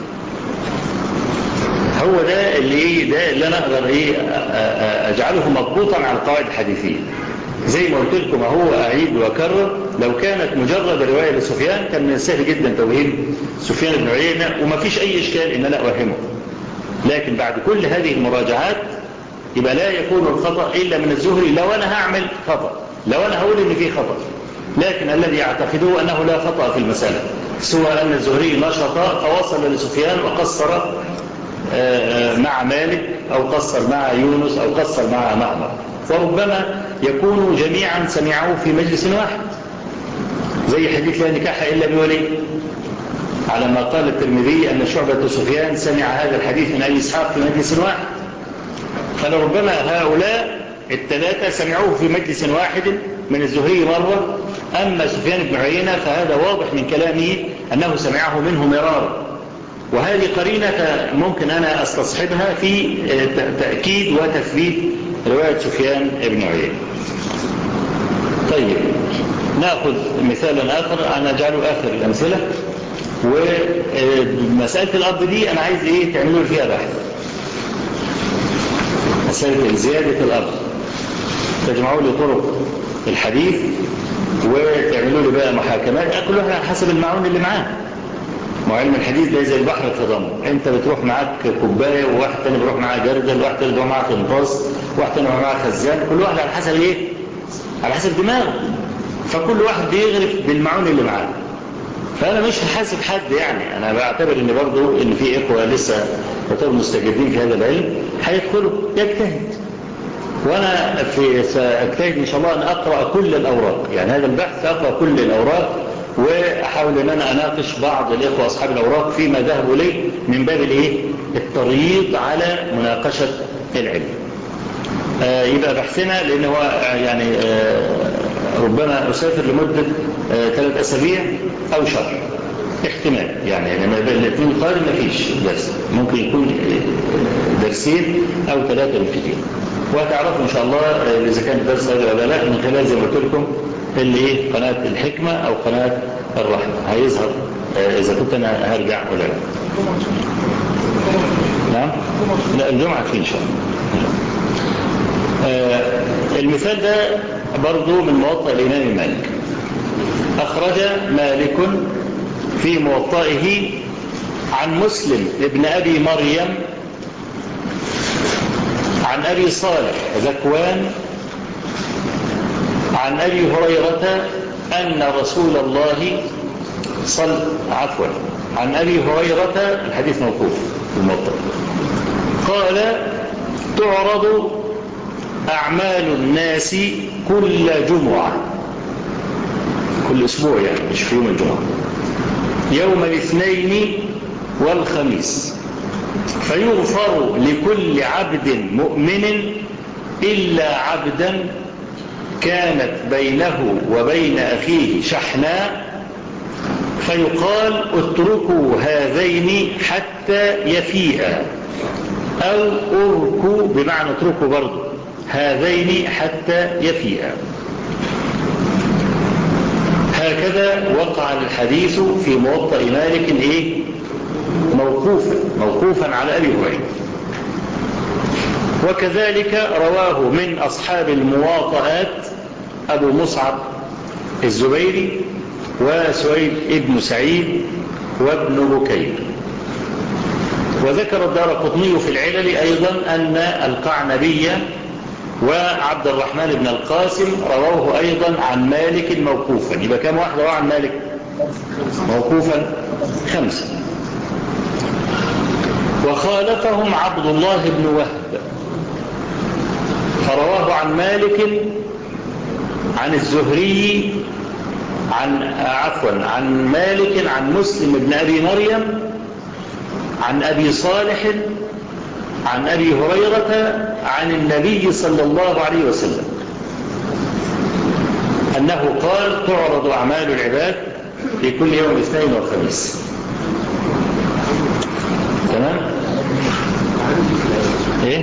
هو ده اللي أنا أقدر أجعله مضبوطا على القواعد الحديثية. زي ما قلت لكم هو أعيد وأكرر، لو كانت مجرد رواية لسفيان كان من السهل جدا توهيم سفيان بن عيينة وما فيش أي إشكال إن أنا أوهمه، لكن بعد كل هذه المراجعات يبقى لا يكون الخطأ إلا من الزهري لو أنا هعمل خطأ، لو أنا هقول إن فيه خطأ، لكن الذي أعتقده أنه لا خطأ في المسألة، سوى أن الزهري نشط فوصل لسفيان وقصر مع مالك أو قصر مع يونس أو قصر مع معمر، وربما يكونوا جميعا سمعوا في مجلس واحد، زي حديث لا نكاح إلا بولي، على ما قال الترمذي أن شعبة سفيان سمع هذا الحديث من أبي إسحاق في مجلس واحد، فلربما هؤلاء الثلاثة سمعوه في مجلس واحد من الزهري مرة، أما سفيان بن عيينة فهذا واضح من كلامه أنه سمعه منه مرارا، وهذه قرينة ممكن أنا أستصحبها في تأكيد وتثبيت رواية سفيان بن عيينة. طيب نأخذ مثالا آخر، أنا أجعله آخر الأمثلة، ومسألة الأرض دي أنا عايز تعملوا فيها بحث، مسألة زيادة الأرض تجمعوا لي طرق الحديث وتعملوا لي بقى محاكمات، كل واحد على حسب المعون اللي معاه. وعلم الحديث ده زي البحر التضامن، انت بتروح معاك كوبايه وواحد تاني بيروح معاه جردل، واحد تاني بيروح معاه قنطاس، واحد تاني بيروح معاه خزان، كل واحد على حسب على حسب دماغه، فكل واحد بيغرف بالمعون اللي معاه. فانا مش هحاسب حد يعني، انا بعتبر ان برضو ان في اخوه لسه يعتبروا مستجدين في هذا العلم هيدخلوا يجتهد، وانا ساجتهد ان شاء الله ان اقرا كل الاوراق، يعني هذا البحث اقرا كل الاوراق واحاول ان انا اناقش بعض الاخوه اصحاب الاوراق فيما ذهبوا اليه من باب التريض على مناقشه العلم. يبقى بحثنا لان هو يعني ربما اسافر لمده 3 أسابيع او شهر احتمال، يعني ما بين الاثنين القادم مفيش درس، ممكن يكون درسين او 3 بالكثير، وهتعرفوا ان شاء الله اذا كان الدرس هذا ولا لا من خلال زي ما قلت لكم اللي قناه الحكمه او قناه الرحمه، هيظهر اذا كنت انا هرجع ولا لا. نعم لا الجمعه فيه ان شاء الله. المثال ده برضو من موطأ الامام مالك، اخرج مالك في موطئه عن مسلم ابن ابي مريم عن ابي صالح ذكوان عن ابي هريره ان رسول الله عن ابي هريره، الحديث موقوف في الموطأ، قال تعرض أعمال الناس كل جمعة، كل أسبوع يعني مش في يوم الجمعة، يوم الاثنين والخميس، فيغفر لكل عبد مؤمن إلا عبدا كانت بينه وبين أخيه شحناء، فيقال اتركوا هذين حتى يفيئا، أو اركوا بمعنى اتركوا برضو هذين حتى يفيئا. هكذا وقع الحديث في موطأ مالك إيه؟ موقوفا على أبي هريرة. وكذلك رواه من أصحاب المواطئات أبو مصعب الزبيري وسويد ابن سعيد وابن بكير. وذكر الدارقطني في العلل أيضا أن القعنبي وعبد الرحمن بن القاسم رواه أيضا عن مالك موقوفا. يبقى كم واحد رواه عن مالك موقوفا؟ 5. وخالفهم عبد الله بن وهب فرواه عن مالك عن الزهري عن مالك عن مسلم بن أبي مريم عن أبي صالح عن أبي هريرة عن النبي صلى الله عليه وسلم أنه قال تعرض أعمال العباد في كل يوم الاثنين والخميس. تمام؟ ايه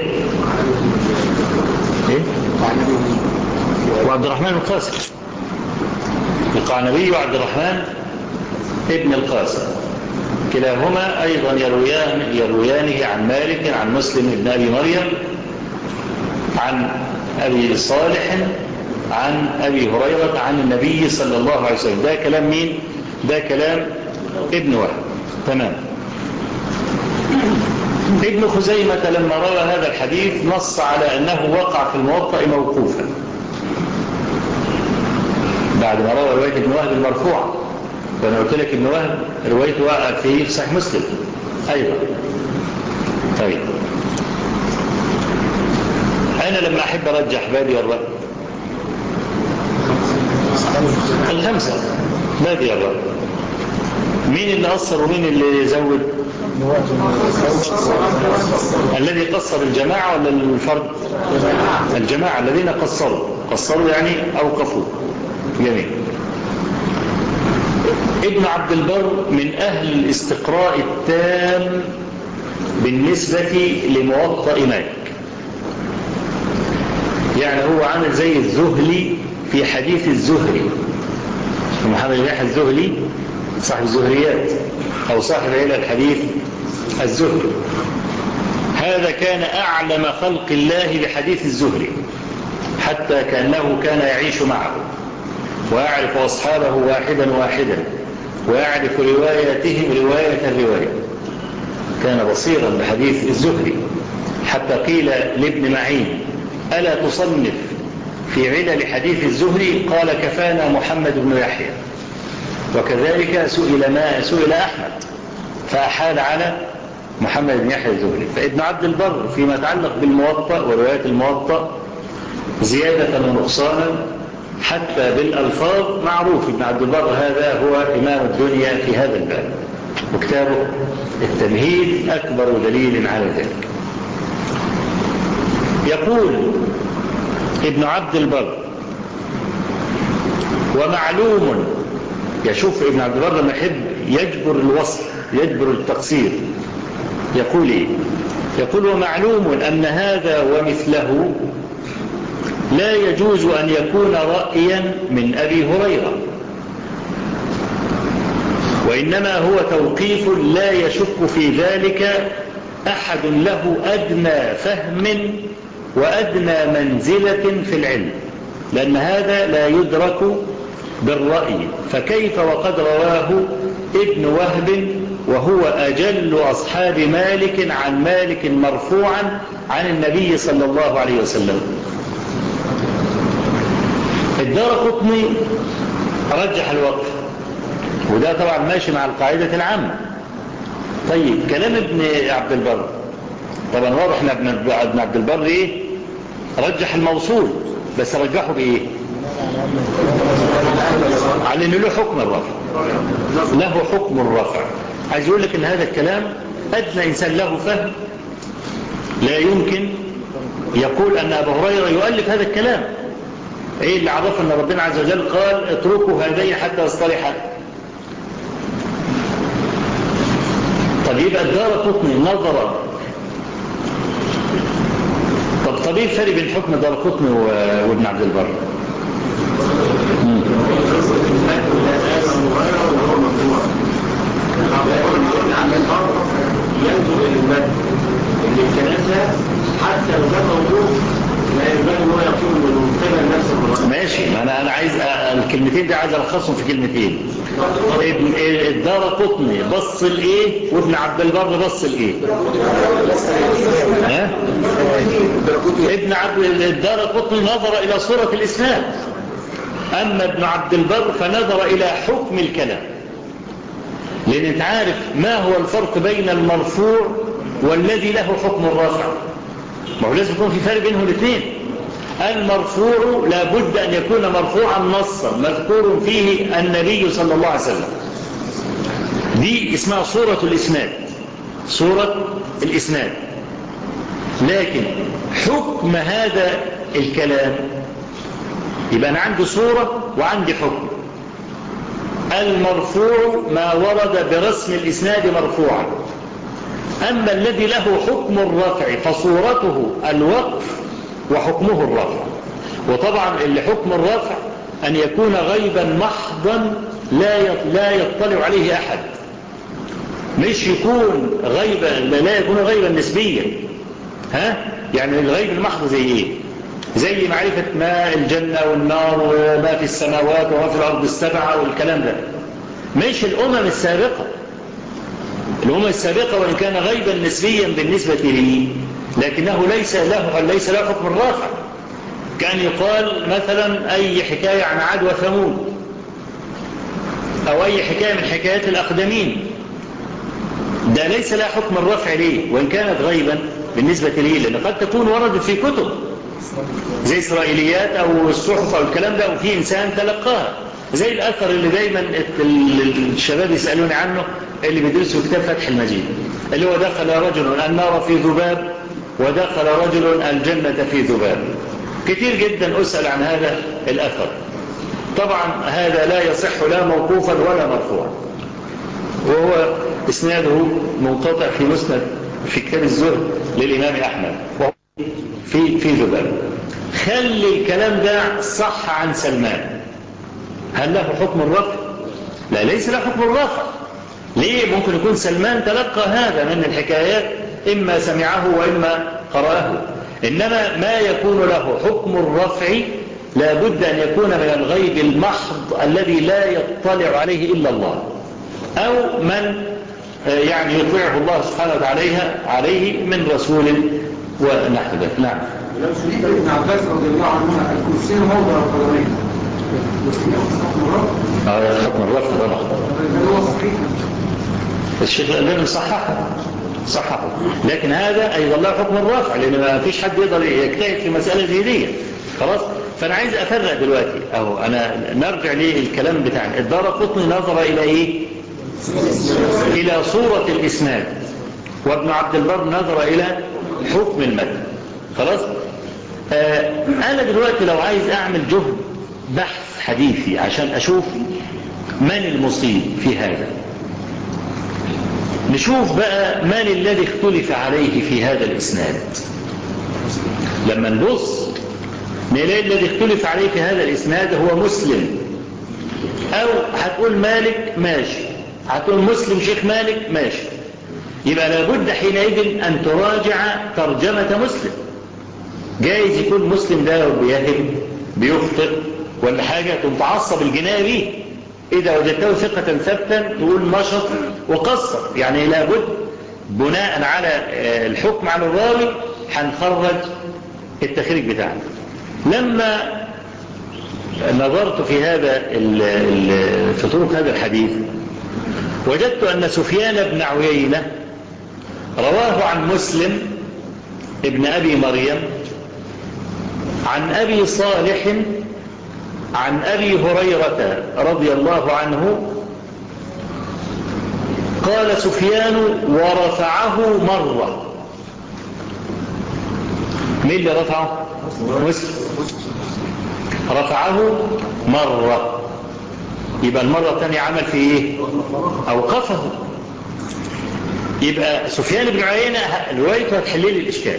وعبد الرحمن القاسم، القعنبي وعبد الرحمن ابن القاسم كلاهما أيضا يرويانه عن مالك عن مسلم بن أبي مريم عن أبي صالح عن أبي هريرة عن النبي صلى الله عليه وسلم. ده كلام مين؟ ده كلام ابن وهب. تمام. ابن خزيمة لما روى هذا الحديث نص على أنه وقع في الموطأ موقوفا بعد ما روى رواية ابن وهب المرفوعة. فأنا قلت لك ابن وهب روايته وقع في صحيح مسلم أيضا. طيب أنا لما أحب أرجح بادي الرأي 5 بادي الرأي، مين اللي قصر ومين اللي زود؟ الذي قصر الجماعة ولا الفرد؟ الجماعة الذين قصروا يعني أوقفوا. جميل. ابن عبد البر من أهل الاستقراء التام بالنسبة لموطأ مالك، يعني هو عامل زي الزهلي في حديث الزهري، محمد بن يحيى الزهلي صاحب الزهريات أو صاحب علل الحديث الزهري. هذا كان أعلم خلق الله بحديث الزهري حتى كأنه كان يعيش معه ويعرف أصحابه واحدا ويعرف رواياتهم رواية الرواية. كان بصيرا بحديث الزهري حتى قيل لابن معين ألا تصنف في علل حديث الزهري؟ قال كفانا محمد بن يحيى. وكذلك سئل أحمد فأحال على محمد بن يحيى الزهري. فابن عبد البر فيما يتعلق بالموطأ وروايات الموطأ زيادة ونقصانا حتى بالألفاظ معروف. ابن عبد البر هذا هو إمام الدنيا في هذا الباب، وكتابه التمهيد أكبر دليل على ذلك. يقول ابن عبد البر ومعلوم، يشوف ابن عبد البر لما يحب يجبر الوصف يجبر التقصير يقول ايه؟ يقول ومعلوم أن هذا ومثله لا يجوز أن يكون رأيا من أبي هريرة، وإنما هو توقيف لا يشك في ذلك أحد له أدنى فهم وأدنى منزلة في العلم، لأن هذا لا يدرك بالرأي، فكيف وقد رواه ابن وهب وهو أجل أصحاب مالك عن مالك مرفوعا عن النبي صلى الله عليه وسلم. الدارقطني رجح الوقف، وده طبعا ماشي مع القاعدة العامة. طيب كلام ابن عبد البر طبعا واضح ان ابن عبد البر ايه؟ رجح الموصول، بس رجحه بإيه؟ على إنه له حكم الرفع، له حكم الرفع. عايز يقول لك إن هذا الكلام أدنى إنسان له فهم لا يمكن يقول أن أبا هريرة يؤلف هذا الكلام. إيه اللي عرف أن ربنا عز وجل قال اتركوا هذين حتى يصطلحا؟ طب يبقى الدارقطني نظر. طب ايه الفرق بين حكم الدارقطني وابن عبد البر؟ ينظر الى المد اللي الكناسه حتى لو كان موجود لا ينبغي ان هو يكون من قبل نفس المراد. ماشي، ما انا عايز الكلمتين دي عايز الخصهم في كلمتين. الدارقطني بص لايه وابن عبد البر بص لايه؟ ها؟ الدارقطني نظر الى صورة الاسناد، اما ابن عبد البر فنظر الى حكم الكلام. لان انت عارف ما هو الفرق بين المرفوع والذي له حكم الرفع؟ ما هو لازم يكون في فرق بينهم الاثنين. المرفوع لابد ان يكون مرفوعا نصا مذكور فيه النبي صلى الله عليه وسلم، دي اسمها صورة الاسناد، صورة الاسناد. لكن حكم هذا الكلام يبقى انا عندي صورة وعندي حكم. المرفوع ما ورد برسم الإسناد مرفوعا، أما الذي له حكم الرفع فصورته الوقف وحكمه الرفع. وطبعا اللي حكم الرفع أن يكون غيبا محضا لا يطلع عليه أحد، مش يكون غيبا، لا يكون غيبا نسبيا. يعني الغيب المحض زي إيه؟ زي معرفة ما الجنة والنار وما في السماوات وما في الأرض السبعة والكلام ده. مش الأمم السابقة. الأمم السابقة وإن كان غيبا نسبيا بالنسبة لي لكنه ليس له حكم الرافع. كان يقال مثلا أي حكاية عن عاد وثمود أو أي حكاية من حكايات الأقدمين، ده ليس له حكم الرفع ليه وإن كانت غيبا بالنسبة لي، لأن قد تكون وردت في كتب زي إسرائيليات أو الصحف أو الكلام ده وفي إنسان تلقاها، زي الأثر اللي دايما الشباب يسألوني عنه اللي بيدرسوا كتاب فتح المجيد، اللي هو دخل رجل النار في ذباب ودخل رجل الجنة في ذباب. كتير جدا أسأل عن هذا الأثر. طبعا هذا لا يصح لا موقوفا ولا مرفوعا، وهو إسناده منقطع في مسند في كتاب الزهد للإمام أحمد في ذباب. خلي الكلام ده صح عن سلمان، هل له حكم الرفع؟ لا، ليس له حكم الرفع. ليه؟ ممكن يكون سلمان تلقى هذا من الحكايات، إما سمعه وإما قرأه، إنما ما يكون له حكم الرفع لابد أن يكون من الغيب المحض الذي لا يطلع عليه إلا الله، أو من يعني يطلعه الله سبحانه وتعالى عليه من رسول ونحو ذلك. نعم. لو سئل ابن عباس رضي الله عنهما الكرسي موضع القدمين حكم الرفع طبعا. هو صحيح. الشيخ الألباني صححه، لكن هذا أيضا له حكم الرفع، لأن ما فيش حد يقدر يجتهد في مسألة زي دي. خلاص، فأنا عايز أفرق دلوقتي أهو. أنا نرجع للكلام بتاعنا. الدارقطني نظر إلى إيه؟ إلى صورة الإسناد، وابن عبد البر نظر إلى حكم المتن. خلاص. أنا دلوقتي لو عايز أعمل جهد بحث حديثي عشان أشوف من المصيب في هذا، نشوف بقى من الذي اختلف عليه في هذا الإسناد. لما نبص نلاقي الذي اختلف عليه في هذا الإسناد هو مسلم، أو هتقول مالك ماشي، هتقول مسلم شيخ مالك ماشي، يبقى لابد حينئذ أن تراجع ترجمة مسلم. جايز يكون مسلم ده بيهم بيخطئ ولا حاجة تتعصب الجناية بيه، إذا وجدته ثقة ثبتا تقول نشط وقصر. يعني لابد بناء على الحكم على الراوي هنخرج التخريج بتاعنا. لما نظرت في هذا في طرق هذا الحديث وجدت أن سفيان بن عيينة رواه عن مسلم ابن أبي مريم عن أبي صالح عن أبي هريرة رضي الله عنه قال سفيان ورفعه مرة. مين اللي رفعه؟ مسلم. رفعه مرة، يبقى المرة الثانية عمل في ايه؟ اوقفه. يبقى سفيان بن عيينة روايته هتحل لي الاشكال،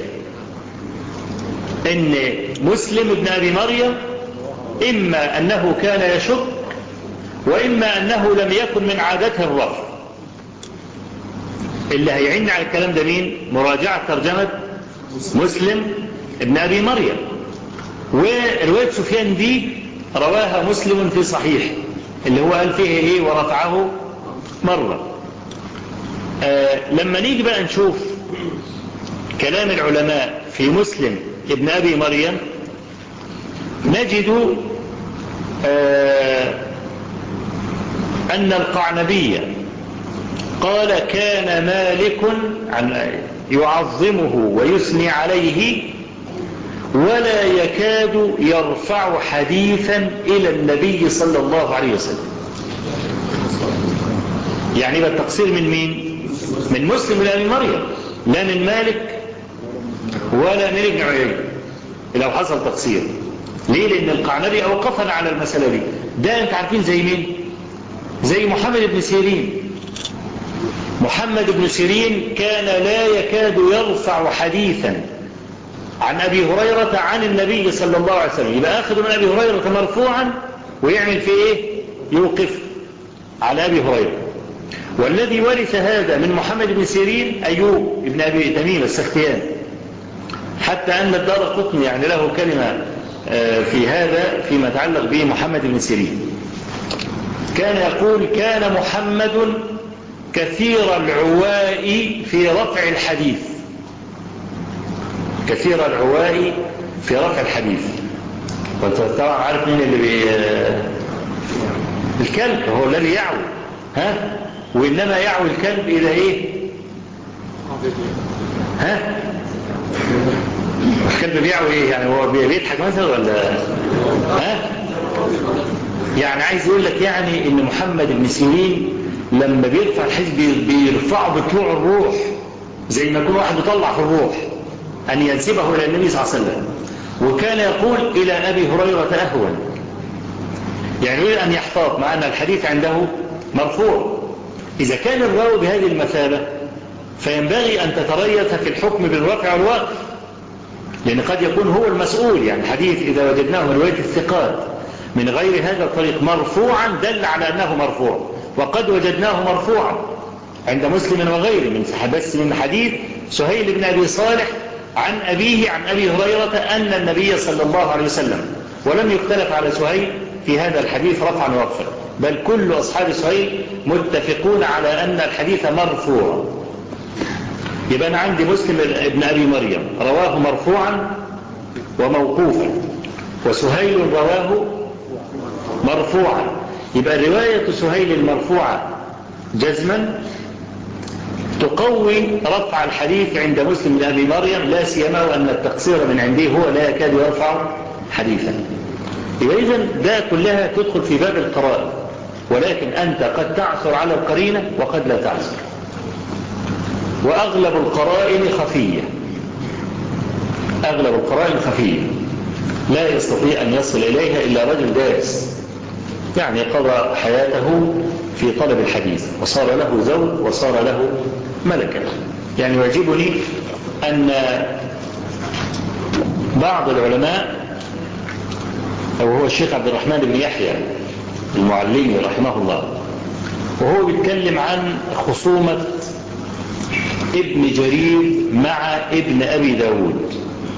ان مسلم بن ابي مريم اما انه كان يشك واما انه لم يكن من عادته الرفع. اللي هيعين على الكلام ده مين؟ مراجعة ترجمة مسلم ابن ابي مريم. ورواية سفيان دي رواها مسلم في صحيح اللي هو قال فيه ايه؟ ورفعه مرة. لما نيجي بقى نشوف كلام العلماء في مسلم ابن ابي مريم نجد ان القعنبي قال كان مالك يعظمه ويثني عليه ولا يكاد يرفع حديثا إلى النبي صلى الله عليه وسلم. يعني بقى التقصير من مين؟ من مسلم بن أبي مريم، لا من مالك ولا من ابن عيينة لو حصل تقصير. ليه؟ لأن القعنبي أوقفنا على المسألة دي. ده أنت عارفين زي مين؟ زي محمد بن سيرين. محمد بن سيرين كان لا يكاد يرفع حديثا عن أبي هريرة عن النبي صلى الله عليه وسلم. يبقى أخذ من أبي هريرة مرفوعا ويعمل في إيه؟ يوقف على أبي هريرة. والذي ورث هذا من محمد بن سيرين أيوب ابن أبي تميم السختياني، حتى أن الدارقطني يعني له كلمة في هذا فيما يتعلق به محمد بن سيرين. كان يقول كان محمد كثير العواء في رفع الحديث. كثير العواء في رفع الحديث. وانت طبعا عارف مين اللي الكلب هو الذي يعوي، ها؟ وإنما يعوي الكلب إلى إيه؟ ها؟ الكلب بيعوي إيه؟ يعني هو بيضحك مثلا ولا ها؟ يعني عايز يقول لك يعني إن محمد بن سيرين لما بيرفع الحديث بيرفعه بطلوع الروح، زي ما يكون واحد بيطلع في الروح، أن ينسبه إلى النبي صلى الله عليه وسلم. وكان يقول إلى أبي هريرة أهون، يعني يريد أن يحتاط مع أن الحديث عنده مرفوع. إذا كان الراوي بهذه المثابة فينبغي أن تتريث في الحكم بالرفع والوقف، لأن قد يكون هو المسؤول. يعني حديث إذا وجدناه من رواية الثقات من غير هذا الطريق مرفوعا دل على أنه مرفوع، وقد وجدناه مرفوعا عند مسلم وغيره من حديث سهيل بن أبي صالح عن أبيه عن أبي هريرة أن النبي صلى الله عليه وسلم، ولم يختلف على سهيل في هذا الحديث رفعا ووقفا، بل كل أصحاب سهيل متفقون على أن الحديث مرفوع. يبقى أنا عندي مسلم ابن أبي مريم رواه مرفوعا وموقوفا، وسهيل رواه مرفوعا. يبقى رواية سهيل المرفوعة جزما تقوي رفع الحديث عند مسلم بن أبي مريم، لا سيما وأن التقصير من عنده هو لا يكاد يرفع حديثا. يبقى إذن ده كلها تدخل في باب القرائن، ولكن أنت قد تعثر على القرينة وقد لا تعثر، وأغلب القرائن خفية. أغلب القرائن خفية لا يستطيع أن يصل إليها إلا رجل دارس، يعني قضى حياته في طلب الحديث وصار له زوج وصار له ملكا. يعني يعجبني أن بعض العلماء وهو الشيخ عبد الرحمن بن يحيى المعلمي رحمه الله، وهو بيتكلم عن خصومة ابن جرير مع ابن أبي داود.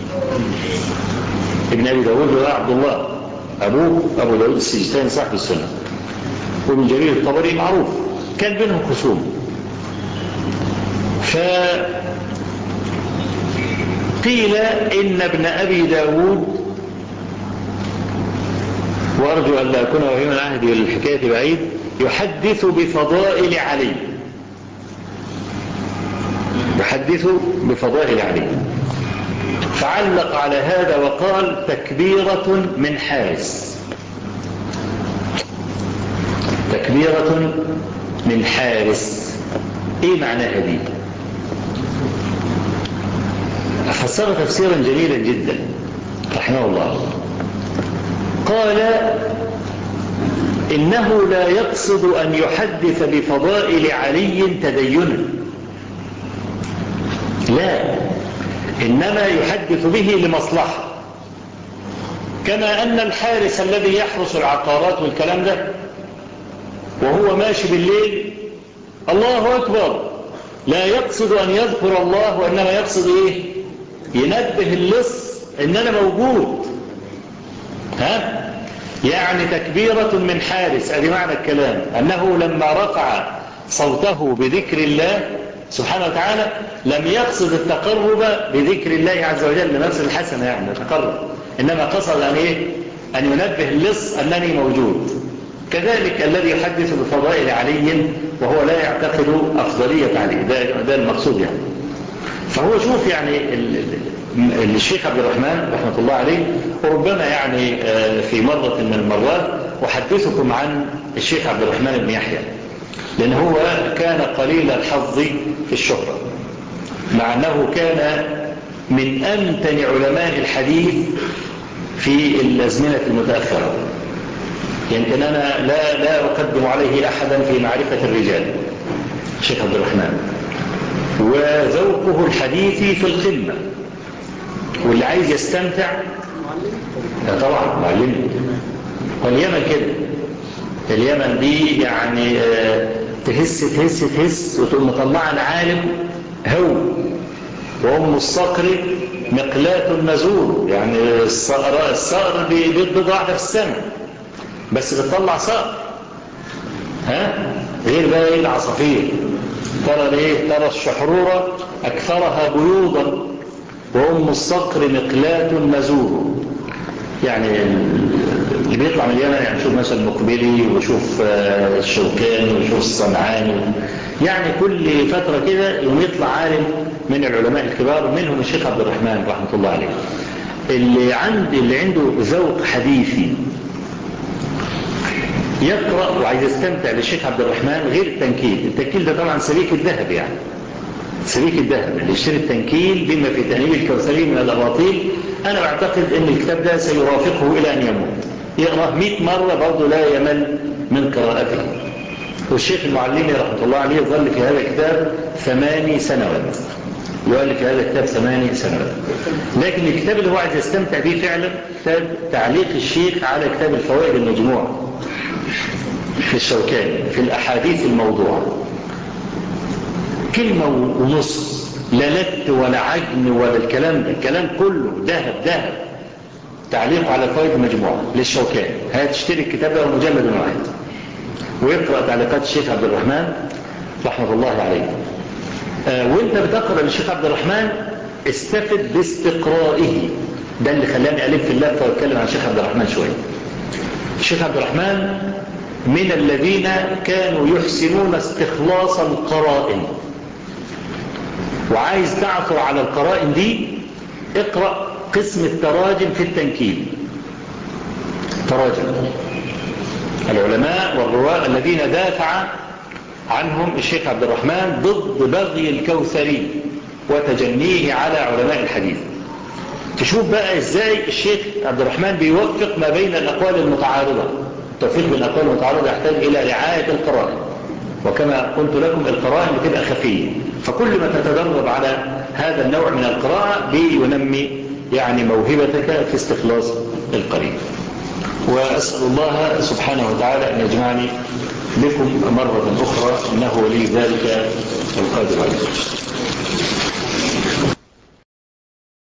ابن أبي داود هو عبد الله، أبوه أبو داود السجستاني صاحب السنة، وابن جرير الطبري معروف، كان بينهم خصوم. فقيل إن ابن أبي داود، وأرجو أن لا أكون وهيما عهدي والحكاية بعيد، يحدث بفضائل علي، يحدث بفضائل علي. فعلق على هذا وقال تكبيرة من حارس. تكبيرة من حارس، ايه معناها دي؟ فسر تفسيرا جميلا جدا رحمه الله. قال إنه لا يقصد أن يحدث بفضائل علي تدينا، لا، إنما يحدث به لمصلحة. كما أن الحارس الذي يحرس العقارات والكلام ده وهو ماشي بالليل الله أكبر لا يقصد أن يذكر الله، وإنما يقصد إيه؟ ينبه اللص إن أنا موجود. يعني تكبيرة من حارس، ادي معنى الكلام، أنه لما رفع صوته بذكر الله سبحانه وتعالى لم يقصد التقرب بذكر الله عز وجل لنفس الحسنة، يعني التقرب، إنما قصد أن إيه؟ أن ينبه اللص أنني موجود. كذلك الذي يحدث بفضائل علي وهو لا يعتقد أفضلية علي، ده المقصود يعني. فهو شوف يعني الشيخ عبد الرحمن رحمة الله عليه، وربما يعني في مرة من المرات أحدثكم عن الشيخ عبد الرحمن بن يحيى، لأن هو كان قليل الحظ في الشهرة، مع أنه كان من أمتن علماء الحديث في الأزمنة المتأخرة. يمكن أنا لا أقدم عليه أحدا في معرفة الرجال الشيخ عبد الرحمن، وذوقه الحديثي في القمة، واللي عايز يستمتع طبعا معلم. واليمن كده، اليمن دي يعني تهس وتقوم مطلعا عالم هو، وأم الصقر مقلاة النزول، يعني الصقر بيض واحدة في السنة بس بتطلع صقر، غير بقى ايه العصافير. ترى الشحرورة أكثرها بيوضا، وأم الصقر مقلاة النزول. يعني اللي بيطلع من اليمن يعني شوف مثلا المقبلي، وشوف الشوكاني، وشوف الصنعاني، يعني كل فترة كده يوم يطلع عالم من العلماء الكبار، منهم الشيخ عبد الرحمن رحمة الله عليه، اللي عنده ذوق حديثي يقرأ وعايز يستمتع للشيخ عبد الرحمن. غير التنكيل ده طبعا سبيك الذهب، يعني سبيك الذهب اللي يشتري التنكيل بما في تأنيب الكوثري من الأباطيل. أنا أعتقد أن الكتاب ده سيرافقه إلى أن يموت، يقرأ 100 مرة برضه لا يمل من قراءته. والشيخ المعلمي رحمة الله عليه ظل في هذا الكتاب 8 سنوات، يؤلف في هذا الكتاب 8 سنوات. لكن الكتاب اللي هو عايز يستمتع به فعلا كتاب تعليق الشيخ على كتاب الفوائد المجموع في الشوكاني في الأحاديث الموضوعة. كلمة ونص، لا لت ولا عجن ولا الكلام ده، الكلام كله ذهب. تعليق على الفوائد المجموعة للشوكاني، هتشتري الكتاب ده مجلد واحد ويقرأ تعليقات الشيخ عبد الرحمن رحمة الله عليه. وانت بتقرأ للشيخ عبد الرحمن استفد باستقرائه، ده اللي خلاني ألف في اللفة واتكلم عن الشيخ عبد الرحمن شوية. الشيخ عبد الرحمن من الذين كانوا يحسنون استخلاص القرائن، وعايز تعثر على القرائن دي اقرأ قسم التراجم في التنكيل. تراجم العلماء والرواة الذين دافع عنهم الشيخ عبد الرحمن ضد بغي الكوثري وتجنيه على علماء الحديث. تشوف بقى ازاي الشيخ عبد الرحمن بيوفق ما بين الأقوال المتعارضة. التوفيق بين الأقوال المتعارضة يحتاج إلى رعاية القرائن، وكما قلت لكم القرائن بتبقى خفية، فكل ما تتدرب على هذا النوع من القراءة بينمي يعني موهبتك في استخلاص القريب. وأسأل الله سبحانه وتعالى أن يجمعني بكم مرة أخرى، إنه ولي ذلك القادر عليه.